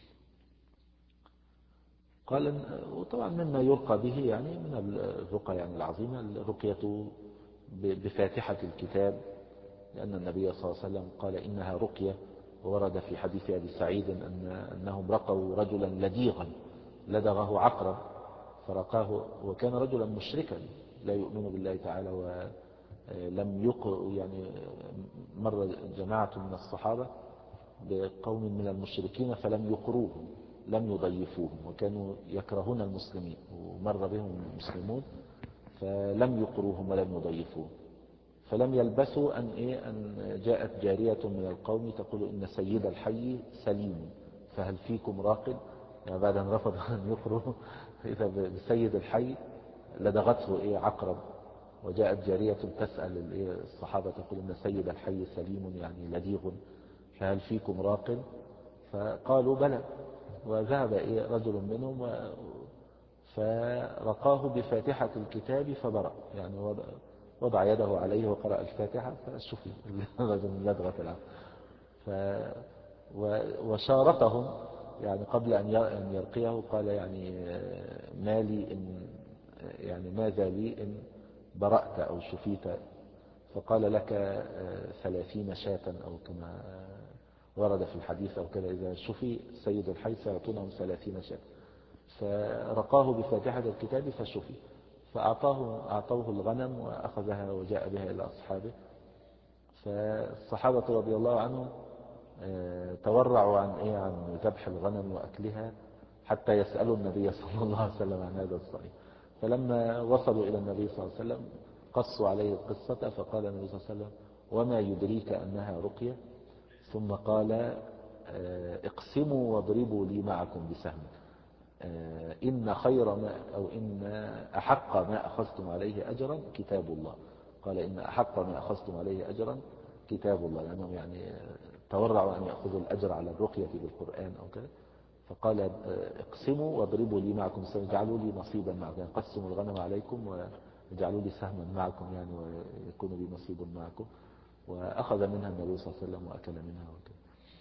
Speaker 1: قال وطبعا مما يرقى به يعني من الرقى يعني العظيمة الرقية بفاتحة الكتاب، لأن النبي صلى الله عليه وسلم قال إنها رقية ورد في حديث أبي سعيد أن أنهم رقوا رجلا لديغا لدغه عقرب فرقاه، وكان رجلا مشركا لا يؤمن بالله تعالى، ولم يقر يعني مر جماعة من الصحابة بقوم من المشركين فلم يقروهم، لم يضيفوهم، وكانوا يكرهون المسلمين، ومر بهم المسلمون فلم يقروهم ولم يضيفوهم. فلم يلبثوا أن, إيه أن جاءت جارية من القوم تقول إن سيد الحي سليم فهل فيكم راقد، يعني بعد أن رفضوا أن يقروا إذا بسيد الحي لدغته إيه عقرب، وجاءت جارية تسأل الصحابة تقول إن سيد الحي سليم يعني لديغ فهل فيكم راقد، فقالوا بلى، وذهب إيه رجل منهم فرقاه بفاتحة الكتاب فبرأ، يعني وضع يده عليه وقرأ الفاتحة فشفي الرجل من لدغة العقرب. وشارطهم يعني قبل أن يرقيه قال يعني ما لي إن يعني ماذا لي إن برأت أو شفيت، فقال لك ثلاثين شاة أو كما ورد في الحديث أو كذا، إذا شفي سيد الحي سيعطونهم ثلاثين شاة. فرقاه بفاتحة الكتاب فشفي، فأعطاه أعطوه الغنم وأخذها وجاء بها إلى أصحابه. فالصحابة رضي الله عنهم تورعوا عن إيه عن ذبح الغنم وأكلها حتى يسألوا النبي صلى الله عليه وسلم عن هذا الصحيح. فلما وصلوا إلى النبي صلى الله عليه وسلم قصوا عليه القصة، فقال النبي صلى الله عليه وسلم وما يدريك أنها رقية، ثم قال اقسموا واضربوا لي معكم بسهم، إن خير ما أو إن أحق ما أخذتم عليه أجرا كتاب الله. قال إن أحق ما أخذتم عليه أجرا كتاب الله، لأنهم يعني تورعوا أن يأخذوا الأجر على الرقية بالقرآن أو كذا. فقال اقسموا واضربوا لي معكم سهم، اجعلوا لي نصيبا معكم، يعني قسموا الغنم عليكم واجعلوا لي سهما معكم يعني ويكون لي نصيب معكم. وأخذ منها النبي صلى الله عليه وسلم وأكل منها وكذا.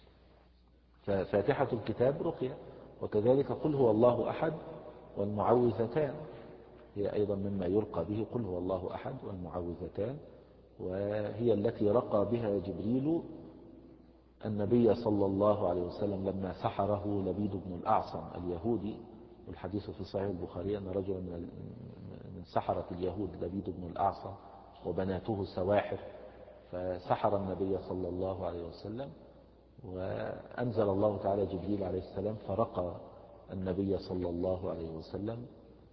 Speaker 1: ففاتحة الكتاب رقية، وكذلك قل هو الله أحد والمعوذتان هي أيضا مما يرقى به، قل هو الله أحد والمعوذتان، وهي التي رقى بها جبريل النبي صلى الله عليه وسلم لما سحره لبيد بن الأعصم اليهودي. والحديث في صحيح البخاري أن رجلا من سحرة اليهود لبيد بن الأعصم وبناته سواحر، فسحر النبي صلى الله عليه وسلم، وأنزل الله تعالى جبريل عليه السلام فرقى النبي صلى الله عليه وسلم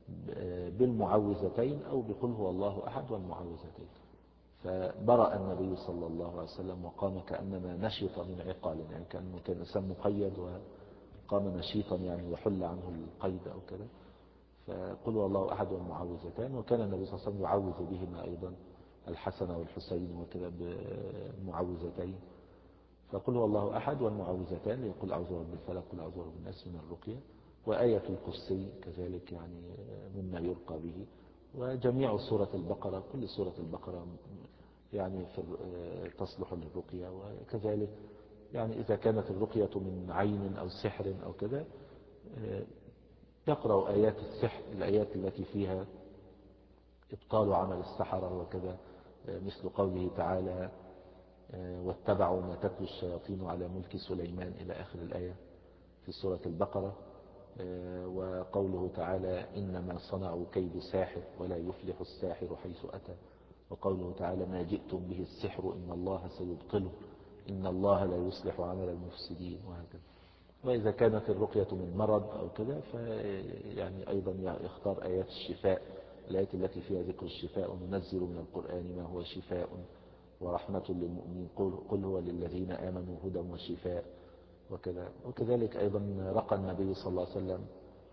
Speaker 1: بالمعوذتين أو بقل هو الله أحد والمعوذتين، فبرأ النبي صلى الله عليه وسلم وقام كأنما نشط من عقال، يعني كأنه كان إنسان مقيد وقام نشيطا يعني وحل عنه القيد أو كذا. فقل هو الله أحد والمعوذتان، وكان النبي صلى الله عليه وسلم يعوذ بهما أيضا الحسن والحسين وكذا بالمعوذتين. فقل هو الله أحد والمعوذتان يقول أعوذ برب الفلق قل أعوذ برب الناس من الرقية، وآية الكرسي كذلك يعني مما يرقى به، وجميع سورة البقرة، كل سورة البقرة يعني تصلح للرقية. وكذلك يعني إذا كانت الرقية من عين أو سحر أو كذا يقرأ آيات السحر، الآيات التي فيها إبطال عمل السحرة وكذا، مثل قوله تعالى واتبعوا ما تتلو الشياطين على ملك سليمان إلى آخر الآية في سورة البقرة. وقوله تعالى إنما صنعوا كيد ساحر ولا يفلح الساحر حيث أتى. وقوله تعالى ما جئتم به السحر إن الله سيبطله إن الله لا يصلح عمل المفسدين، وهكذا. وإذا كانت الرقية من مرض أو كذا فيعني أيضا يختار آيات الشفاء، الآيات التي فيها ذكر الشفاء وننزل من القرآن ما هو شفاء ورحمة للمؤمنين قل هو للذين آمنوا هدى وشفاء وكذا. وكذلك أيضا رقى النبي صلى الله عليه وسلم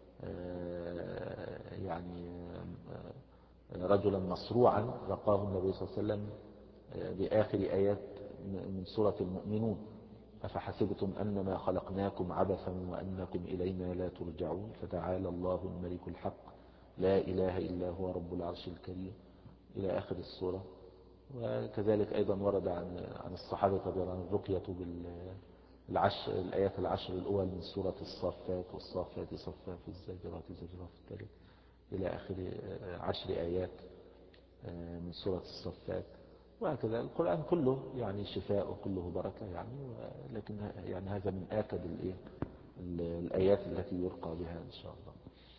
Speaker 1: يعني رجلا مصروعا، رقاه النبي صلى الله عليه وسلم بآخر آيات من سورة المؤمنون أفحسبتم أنما خلقناكم عبثا وأنكم إلينا لا ترجعون فتعالى الله الملك الحق لا إله إلا هو رب العرش الكريم إلى آخر السورة. وكذلك أيضا ورد عن عن الصحابة رضي الله عنهم الرقية بالعشر الآيات العشر الأول من سورة الصافات والصافات صفا في الزاجرات زجرا في التالت إلى آخر عشر آيات من سورة الصافات. وهكذا القرآن كله يعني شفاء وكله بركة يعني، لكن يعني هذا من آكد الإيه الآيات التي يرقى بها إن شاء الله.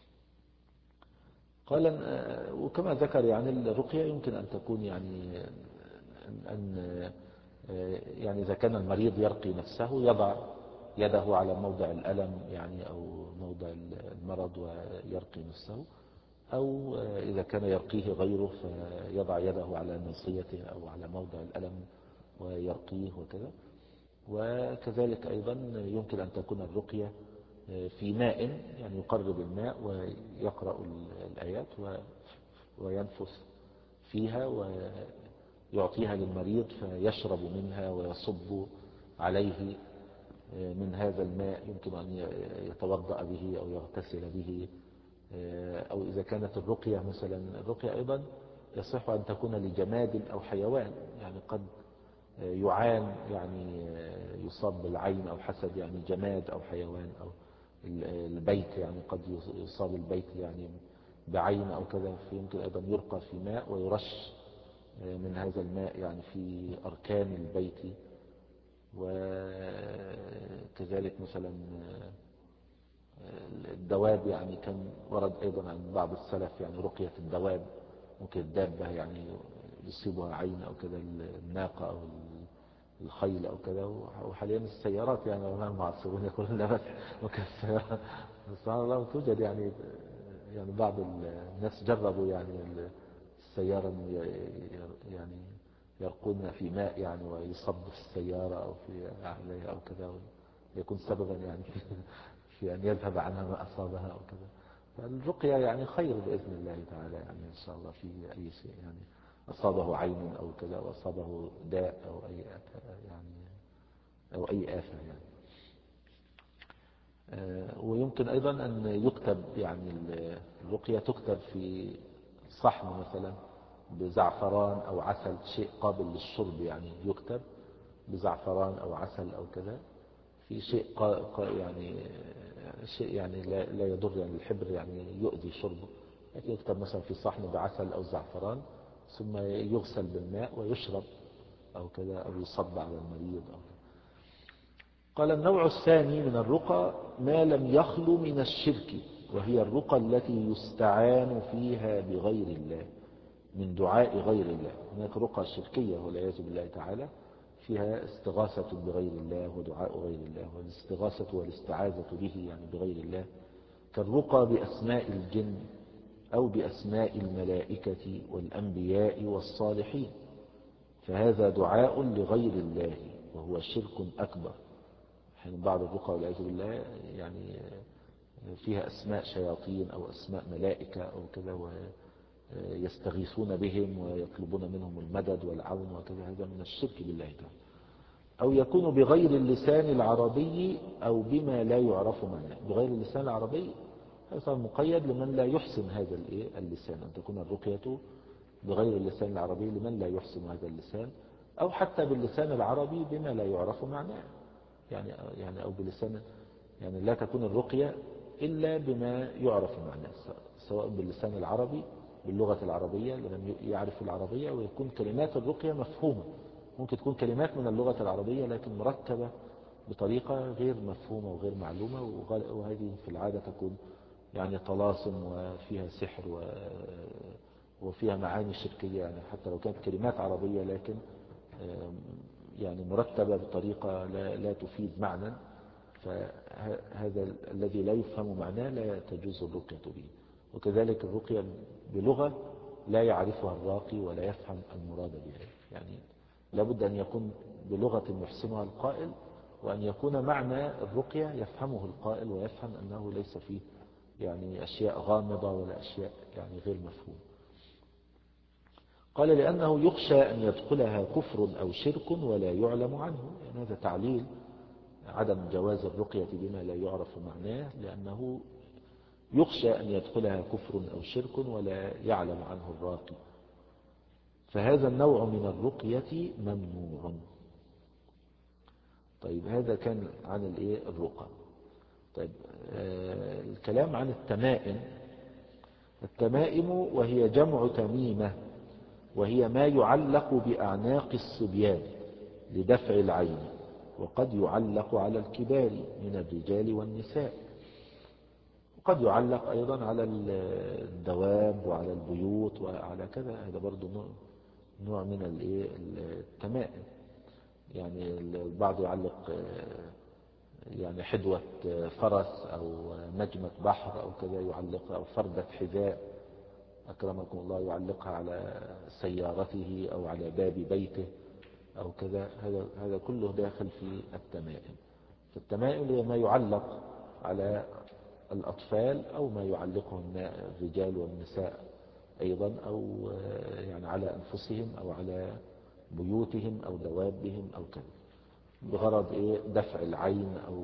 Speaker 1: قال وكما ذكر يعني الرقية يمكن أن تكون يعني أن يعني إذا كان المريض يرقي نفسه يضع يده على موضع الألم يعني أو موضع المرض ويرقي نفسه، أو إذا كان يرقيه غيره فيضع يده على ناصيته أو على موضع الألم ويرقيه وكذا. وكذلك أيضا يمكن أن تكون الرقية في ماء يعني يقرب الماء ويقرأ الآيات وينفث فيها ويعطيها للمريض فيشرب منها ويصب عليه من هذا الماء، يمكن أن يتوضأ به أو يغتسل به. أو إذا كانت الرقية مثلا، الرقية أيضا يصح أن تكون لجماد أو حيوان، يعني قد يعان يعني يصاب بالعين أو حسد يعني جماد أو حيوان، أو البيت يعني قد يصاب البيت يعني بعين أو كذا، فيمكن أيضا يرقى في ماء ويرش من هذا الماء يعني في أركان البيت. وكذلك مثلا الدواب، يعني كان ورد أيضا عن بعض السلف يعني رقية الدواب، ممكن الدابة يعني يصيبها عين أو كذا، الناقة أو الخيل أو كذا. وحاليا السيارات يعني العلماء المعاصرون يقولون لا بس ممكن السيارة سبحان الله توجد يعني يعني بعض الناس جربوا يعني السيارة يعني يرقون في ماء يعني ويصب في السيارة أو في عليها أو كذا، يكون سببا يعني في, في أن يذهب عنها ما أصابها أو كذا. فالرقية يعني خير بإذن الله تعالى يعني إن شاء الله في أي شيء يعني أصابه عين أو كذا وأصابه داء أو أي يعني أو أي آفة يعني. ويمكن أيضا أن يكتب يعني الرقية تكتب في صحن مثلا بزعفران أو عسل، شيء قابل للشرب يعني يكتب بزعفران أو عسل أو كذا، في شيء يعني شيء يعني لا, لا يضر يعني الحبر يعني يؤذي شربه، لكن يكتب مثلا في صحن بعسل أو زعفران ثم يغسل بالماء ويشرب أو كذا، أو يصب على المريض أو كذا. قال النوع الثاني من الرقى ما لم يخلو من الشرك، وهي الرقى التي يستعان فيها بغير الله من دعاء غير الله. هناك رقى شركية والعياذ بالله تعالى فيها استغاثة بغير الله ودعاء غير الله، والاستغاثة والاستعاذة به يعني بغير الله، كالرقى بأسماء الجن أو بأسماء الملائكة والأنبياء والصالحين، فهذا دعاء لغير الله وهو شرك أكبر. حين بعض الرقى والعياذ بالله يعني فيها أسماء شياطين أو أسماء ملائكة أو كذا ويستغيثون بهم ويطلبون منهم المدد والعون وكذا، هذا من الشرك بالله تعالى. أو يكون بغير اللسان العربي أو بما لا يعرف معناه. بغير اللسان العربي هذا مقيد لمن لا يحسن هذا اللسان، أن تكون الرقية بغير اللسان العربي لمن لا يحسن هذا اللسان، أو حتى باللسان العربي بما لا يعرف معناه يعني يعني أو بلسان يعني لا تكون الرقية إلا بما يعرف معناه، سواء باللسان العربي باللغة العربية لمن يعرف العربية، ويكون كلمات الرقية مفهومة. ممكن تكون كلمات من اللغة العربية لكن مركبة بطريقة غير مفهومة وغير معلومة، وهذه في العادة تكون يعني طلاسم وفيها سحر وفيها معاني شركية يعني، حتى لو كانت كلمات عربية لكن يعني مرتبة بطريقة لا, لا تفيد معنى، فهذا الذي لا يفهم معناه لا تجوز الرقية به. وكذلك الرقية بلغة لا يعرفها الراقي ولا يفهم المراد بها، يعني لابد أن يكون بلغة يحسنها القائل، وأن يكون معنى الرقية يفهمه القائل ويفهم أنه ليس فيه يعني أشياء غامضة ولا أشياء يعني غير مفهوم. قال لأنه يخشى أن يدخلها كفر أو شرك ولا يعلم عنه، يعني هذا تعليل عدم جواز الرقية بما لا يعرف معناه، لأنه يخشى أن يدخلها كفر أو شرك ولا يعلم عنه الراقي، فهذا النوع من الرقية ممنوع. طيب هذا كان عن الايه الرقى. طيب آه الكلام عن التمائم. التمائم وهي جمع تميمة، وهي ما يعلق بأعناق الصبيان لدفع العين، وقد يعلق على الكبار من الرجال والنساء، وقد يعلق أيضا على الدواب وعلى البيوت وعلى كذا. هذا برضو نوع من التمائم. يعني البعض يعلق يعني حدوة فرس أو نجمة بحر أو كذا يعلقها، أو فردة حذاء أكرمكم الله يعلقها على سيارته أو على باب بيته أو كذا. هذا هذا كله داخل في التمائم. فالتمائم هي ما يعلق على الأطفال أو ما يعلقه الرجال والنساء أيضا، أو يعني على أنفسهم أو على بيوتهم أو دوابهم أو كذا، بغرض إيه؟ دفع العين أو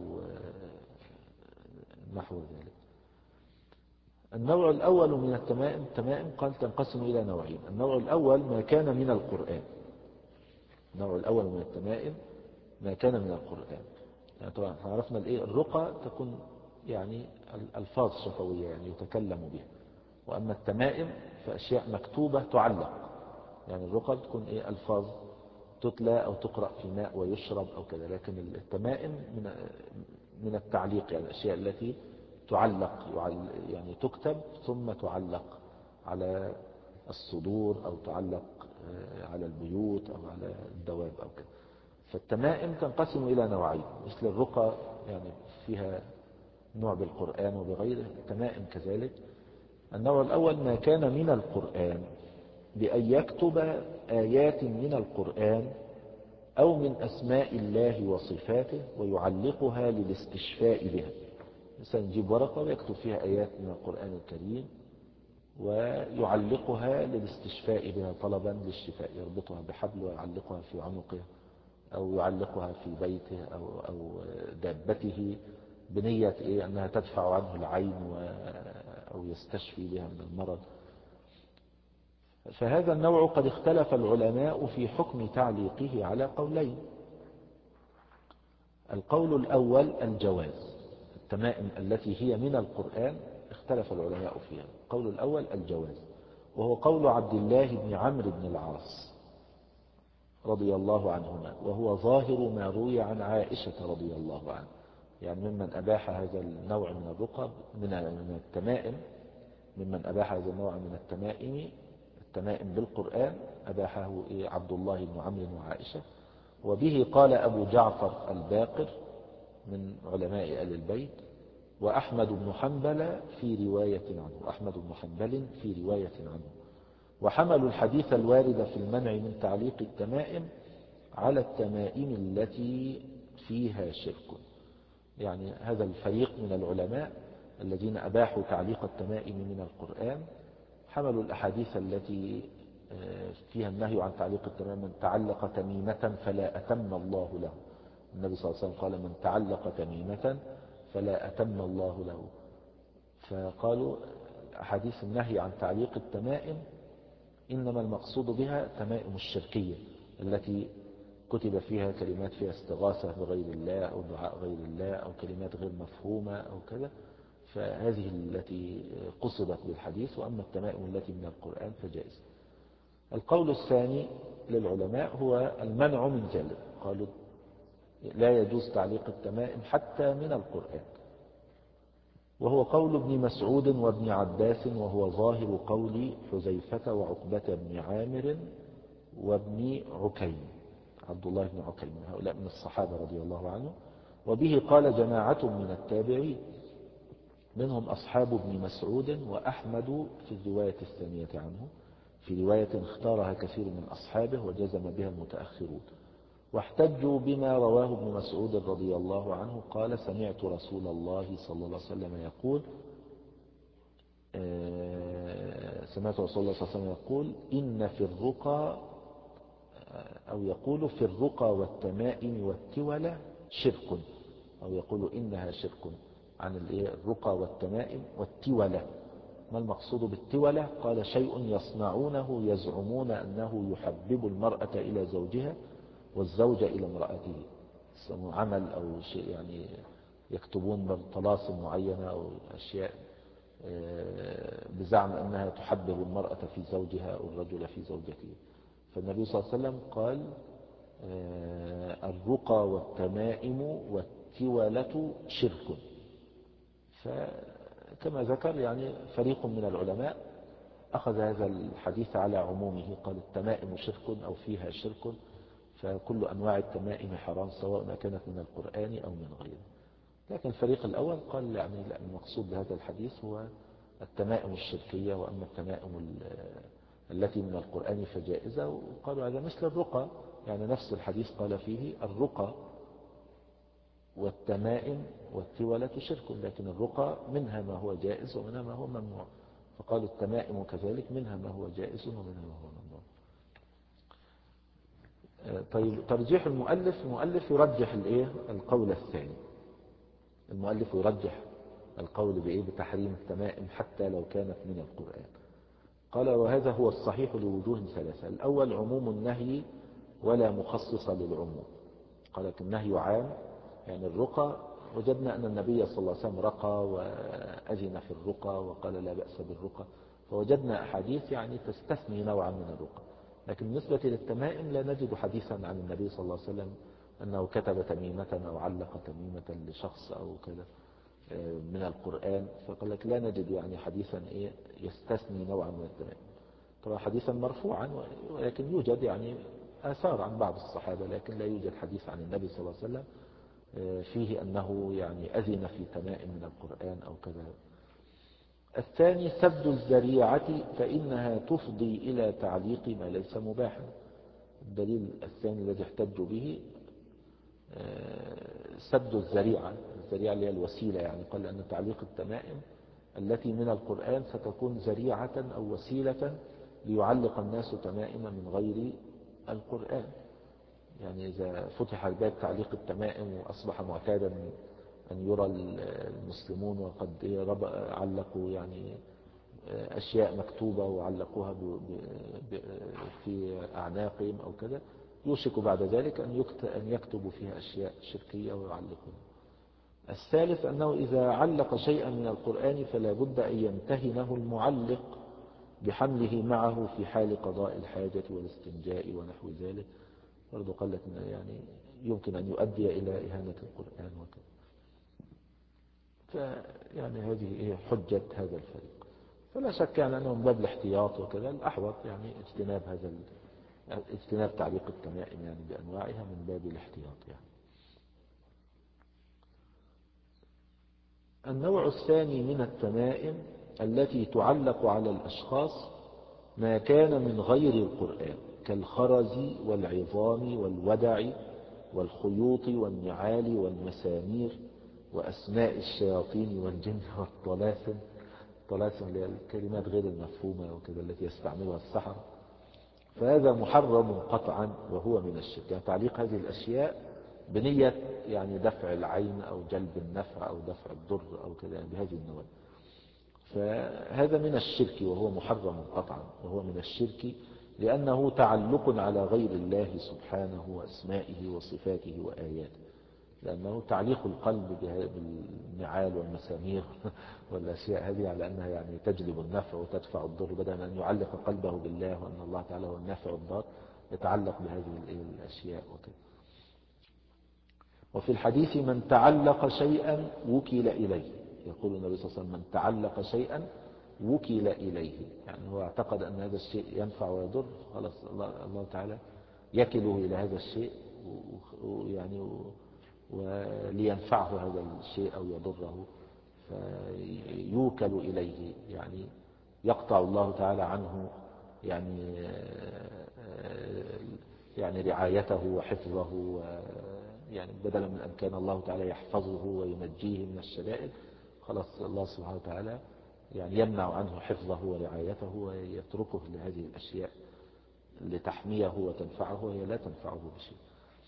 Speaker 1: نحو ذلك. النوع الأول من التمائم، التمائم قال تنقسم إلى نوعين. النوع الأول ما كان من القرآن. النوع الأول من التمائم ما كان من القرآن. يعني طبعا عرفنا الإيه؟ الرقى تكون يعني الألفاظ شفوية يعني يتكلم بها، وأما التمائم فأشياء مكتوبة تعلق. يعني الرقى تكون إيه؟ ألفاظ تتلى أو تقرأ في ماء ويشرب أو كذا. لكن التمائم من من التعليق، يعني الأشياء التي تعلق، يعني تكتب ثم تعلق على الصدور أو تعلق على البيوت أو على الدواب أو كذا. فالتمائم تنقسم إلى نوعين. مثل الرقى يعني فيها نوع بالقرآن وبغيره، التمائم كذلك. النوع الأول ما كان من القرآن، بأن يكتب آيات من القرآن أو من أسماء الله وصفاته ويعلقها للاستشفاء بها. مثلا يجيب ورقة ويكتب فيها آيات من القرآن الكريم ويعلقها للاستشفاء بها طلبا للشفاء، يربطها بحبل ويعلقها في عنقه أو يعلقها في بيته أو, أو دابته بنية إيه؟ أنها تدفع عنه العين أو يستشفي بها من المرض. فهذا النوع قد اختلف العلماء في حكم تعليقه على قولين. القول الأول الجواز. التمائم التي هي من القرآن اختلف العلماء فيها. القول الأول الجواز، وهو قول عبد الله بن عمرو بن العاص رضي الله عنهما، وهو ظاهر ما روي عن عائشة رضي الله عنها. يعني ممن أباح هذا النوع من الرقب من التمائم، ممن أباح هذا النوع من التمائم التمائم بالقرآن أباحه عبد الله بن عمرو وعائشة. وبه قال أبو جعفر الباقر من علماء آل البيت، وأحمد بن حنبل في رواية عنه أحمد بن حنبل في رواية عنه وحملوا الحديث الوارد في المنع من تعليق التمائم على التمائم التي فيها شرك. يعني هذا الفريق من العلماء الذين أباحوا تعليق التمائم من القرآن حملوا الأحاديث التي فيها النهي عن تعليق التمائم. من تعلق تميمة فلا أتم الله له. النبي صلى الله عليه وسلم قال من تعلق تميمة فلا أتم الله له. فقالوا أحاديث النهي عن تعليق التمائم إنما المقصود بها تمائم الشركية التي كتب فيها كلمات فيها استغاثة بغير الله أو دعاء غير الله أو كلمات غير مفهومة أو كذا. فهذه التي قصدت بالحديث. وأما التمائم التي من القرآن فجائز. القول الثاني للعلماء هو المنع من ذلك. قالوا لا يجوز تعليق التمائم حتى من القرآن، وهو قول ابن مسعود وابن عباس، وهو ظاهر قول حذيفة وعقبة بن عامر وابن عكيم عبد الله بن عكيم، هؤلاء من الصحابة رضي الله عنهم. وبه قال جماعة من التابعين منهم أصحاب ابن مسعود وأحمد في الرواية الثانية عنه، في رواية اختارها كثير من أصحابه وجزم بها المتأخرون. واحتجوا بما رواه ابن مسعود رضي الله عنه قال سمعت رسول الله صلى الله عليه وسلم يقول سمعت رسول الله صلى الله عليه وسلم يقول إن في الرقى أو يقول في الرقى والتمائم والتولى شرك، أو يقول إنها شرك عن الرقى والتمائم والتولى. ما المقصود بالتولى؟ قال شيء يصنعونه يزعمون أنه يحبب المرأة إلى زوجها والزوج إلى امرأته، عمل أو شيء، يعني يكتبون طلاسم معينة أو أشياء بزعم أنها تحبب المرأة في زوجها أو الرجل في زوجته. فالنبي صلى الله عليه وسلم قال الرقى والتمائم والتولة شرك. فكما ذكر يعني فريق من العلماء أخذ هذا الحديث على عمومه، قال التمائم شرك أو فيها شرك، فكل أنواع التمائم حرام سواء كانت من القرآن أو من غيره. لكن الفريق الأول قال يعني لا، المقصود بهذا الحديث هو التمائم الشركية، وأما التمائم التي من القرآن فجائزة. وقالوا هذا مثل الرقى، يعني نفس الحديث قال فيه الرقى والتمائم والتولة شرك، لكن الرقى منها ما هو جائز ومنها ما هو ممنوع، فقالوا التمائم كذلك منها ما هو جائز ومنها ما هو ممنوع. طيب ترجيح المؤلف، المؤلف يرجح الايه القول الثاني، المؤلف يرجح القول بايه بتحريم التمائم حتى لو كانت من القرآن. قال وهذا هو الصحيح لوجوه ثلاثة. الأول عموم النهي ولا مخصص للعموم. قال النهي عام، يعني الرقى وجدنا أن النبي صلى الله عليه وسلم رقى وأذن في الرقى وقال لا بأس بالرقى، فوجدنا أحاديث يعني تستثني نوعا من الرقى. لكن بالنسبة للتمائم لا نجد حديثا عن النبي صلى الله عليه وسلم أنه كتب تميمة أو علق تميمة لشخص أو كذا من القرآن، فقال لك لا نجد يعني حديثا إيه يستثني نوعا من التمائم. طبعا حديثا مرفوعا، ولكن يوجد يعني آثار عن بعض الصحابة، لكن لا يوجد حديث عن النبي صلى الله عليه وسلم فيه أنه يعني أذن في تمائم من القرآن أو كذا. الثاني سد الذريعة، فإنها تفضي إلى تعليق ما ليس مباحا. الدليل الثاني الذي احتج به سد الذريعة، الذريعة اللي هي الوسيلة، يعني قال أن تعليق التمائم التي من القرآن ستكون ذريعة أو وسيلة ليعلق الناس تمائم من غير القرآن. يعني إذا فتح الباب تعليق التمائم وأصبح معتادا أن يرى المسلمون وقد علقوا يعني أشياء مكتوبة وعلقوها في أعناقهم أو كذا، يوشك بعد ذلك أن يكتبوا فيها أشياء شركية ويعلقونها. الثالث أنه إذا علق شيئا من القرآن فلا بد أن يمتهنه المعلق بحمله معه في حال قضاء الحاجة والاستنجاء ونحو ذلك. برضو قالت يعني يمكن أن يؤدي إلى إهانة القرآن وكذا. فيعني هذه حجة هذا الفريق. فلا شك يعني أنه من باب الاحتياط وكذا الأحوط يعني اجتناب هذا اجتناب تعليق التمائم يعني بأنواعها من باب الاحتياط يعني. النوع الثاني من التمائم التي تعلق على الأشخاص ما كان من غير القرآن كالخرز والعظام والودع والخيوط والنعال والمسامير وأسماء الشياطين والجن والطلاسم. الطلاسم اللي هي الكلمات غير المفهومة وكذا التي يستعملها السحر، فهذا محرم قطعا وهو من الشرك. يعني تعليق هذه الأشياء بنية يعني دفع العين أو جلب النفع أو دفع الضر أو كذا يعني بهذه النوع، فهذا من الشرك وهو محرم قطعا وهو من الشرك، لأنه تعلق على غير الله سبحانه وأسمائه وصفاته وآياته. لأنه تعليق القلب بالنعال والمسامير والأشياء هذه على أنها يعني تجلب النفع وتدفع الضر، بدل أن يعلق قلبه بالله وأن الله تعالى هو النافع والضار يتعلق بهذه الأشياء وكذا. وفي الحديث من تعلق شيئا وكل إليه، يقول النبي صلى الله عليه وسلم من تعلق شيئا وكل إليه، يعني هو اعتقد أن هذا الشيء ينفع ويضر، خلاص الله, الله تعالى يكله إلى هذا الشيء ويعني ولينفعه هذا الشيء أو يضره فيوكل إليه، يعني يقطع الله تعالى عنه يعني يعني رعايته وحفظه، يعني بدلا من أن كان الله تعالى يحفظه وينجيه من الشدائد، خلاص الله سبحانه وتعالى يعني يمنع عنه حفظه ورعايته ويتركه لهذه الأشياء لتحميه وتنفعه وهي لا تنفعه بشيء.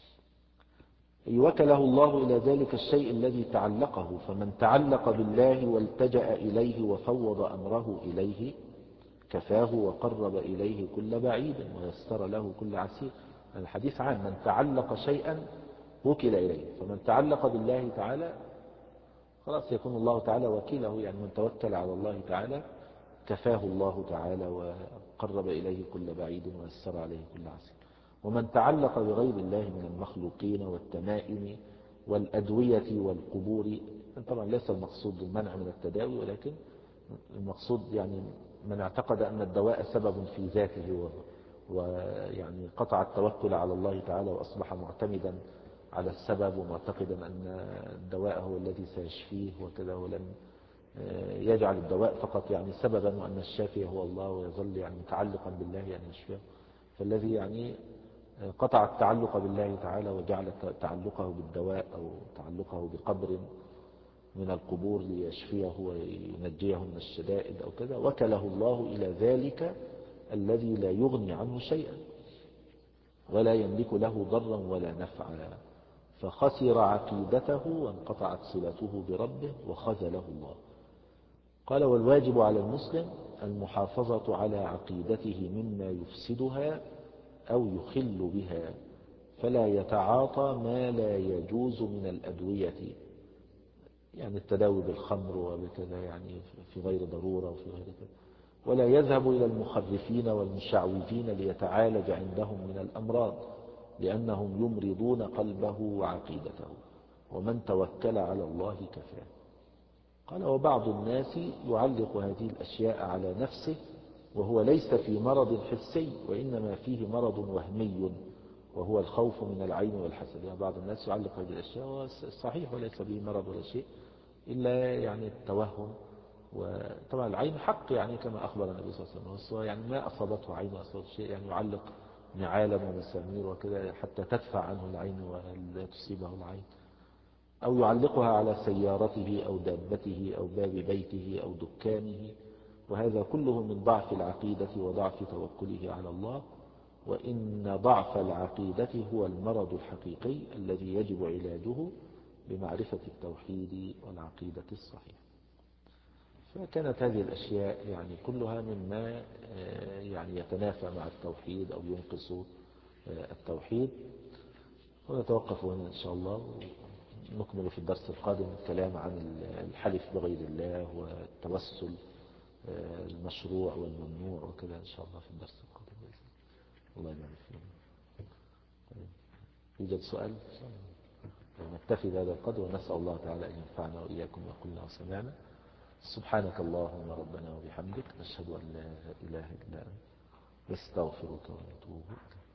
Speaker 1: وكله الله إلى ذلك الشيء الذي تعلقه، فمن تعلق بالله والتجأ إليه وفوض أمره إليه كفاه وقرب إليه كل بعيد ويسر له كل عسير. الحديث عام من تعلق شيئا وكل إليه، فمن تعلق بالله تعالى خلاص يكون الله تعالى وكيله. يعني من توكل على الله تعالى كفاه الله تعالى وقرب إليه كل بعيد ويسر عليه كل عسير. ومن تعلق بغير الله من المخلوقين والتمائم والأدوية والقبور، طبعا ليس المقصود المنع من التداوي، ولكن المقصود يعني من اعتقد أن الدواء سبب في ذاته ويعني قطع التوكل على الله تعالى وأصبح معتمدا على السبب ومعتقدا أن الدواء هو الذي سيشفيه وكذا، ولم يجعل الدواء فقط يعني سببا وأن الشافي هو الله، ويظل يعني متعلقا بالله أن يشفيه. فالذي يعني قطع التعلق بالله تعالى وجعل تعلقه بالدواء أو تعلقه بقبر من القبور ليشفيه وينجيه من الشدائد أو كذا، وكله الله إلى ذلك الذي لا يغني عنه شيئا ولا يملك له ضرا ولا نفعا، فخسر عقيدته وانقطعت صلته بربه وخذله الله. قال: والواجب على المسلم المحافظة على عقيدته مما يفسدها أو يخل بها، فلا يتعاطى ما لا يجوز من الأدوية، يعني التداوي بالخمر وبكذا يعني في غير ضرورة وفي غير كذا، ولا يذهب إلى المخرفين والمشعوذين ليتعالج عندهم من الأمراض، لأنهم يمرضون قلبه وعقيدته، ومن توكل على الله كفاه. قال: وبعض الناس يعلق هذه الأشياء على نفسه وهو ليس في مرض حسي، وإنما فيه مرض وهمي وهو الخوف من العين والحسد. يعني بعض الناس يعلق هذه الأشياء وهو صحيح وليس به مرض ولا شيء إلا يعني التوهم. وطبعا العين حق يعني كما أخبر النبي صلى الله عليه وسلم، يعني ما أصابته عين وأصابته شيء، يعني يعلق نعالم ومسامير وكذا حتى تدفع عنه العين ولا تصيبه العين، أو يعلقها على سيارته أو دابته أو باب بيته أو دكانه، وهذا كله من ضعف العقيدة وضعف توكله على الله. وإن ضعف العقيدة هو المرض الحقيقي الذي يجب علاجه بمعرفة التوحيد والعقيدة الصحيحة. فكانت هذه الأشياء يعني كلها مما يعني يتنافى مع التوحيد أو ينقص التوحيد. ونتوقف هنا إن شاء الله، ونكمل في الدرس القادم الكلام عن الحلف بغير الله والتوسل المشروع والممنوع وكذا إن شاء الله في الدرس القادم. الله يبارك فيكم. يوجد سؤال؟ نكتفي بهذا القدر، ونسأل الله تعالى أن ينفعنا وإياكم وقلنا وسمعنا. سبحانك اللهم ربنا وبحمدك، نشهد أن لا إله إلا أنت، نستغفرك ونتوب إليك.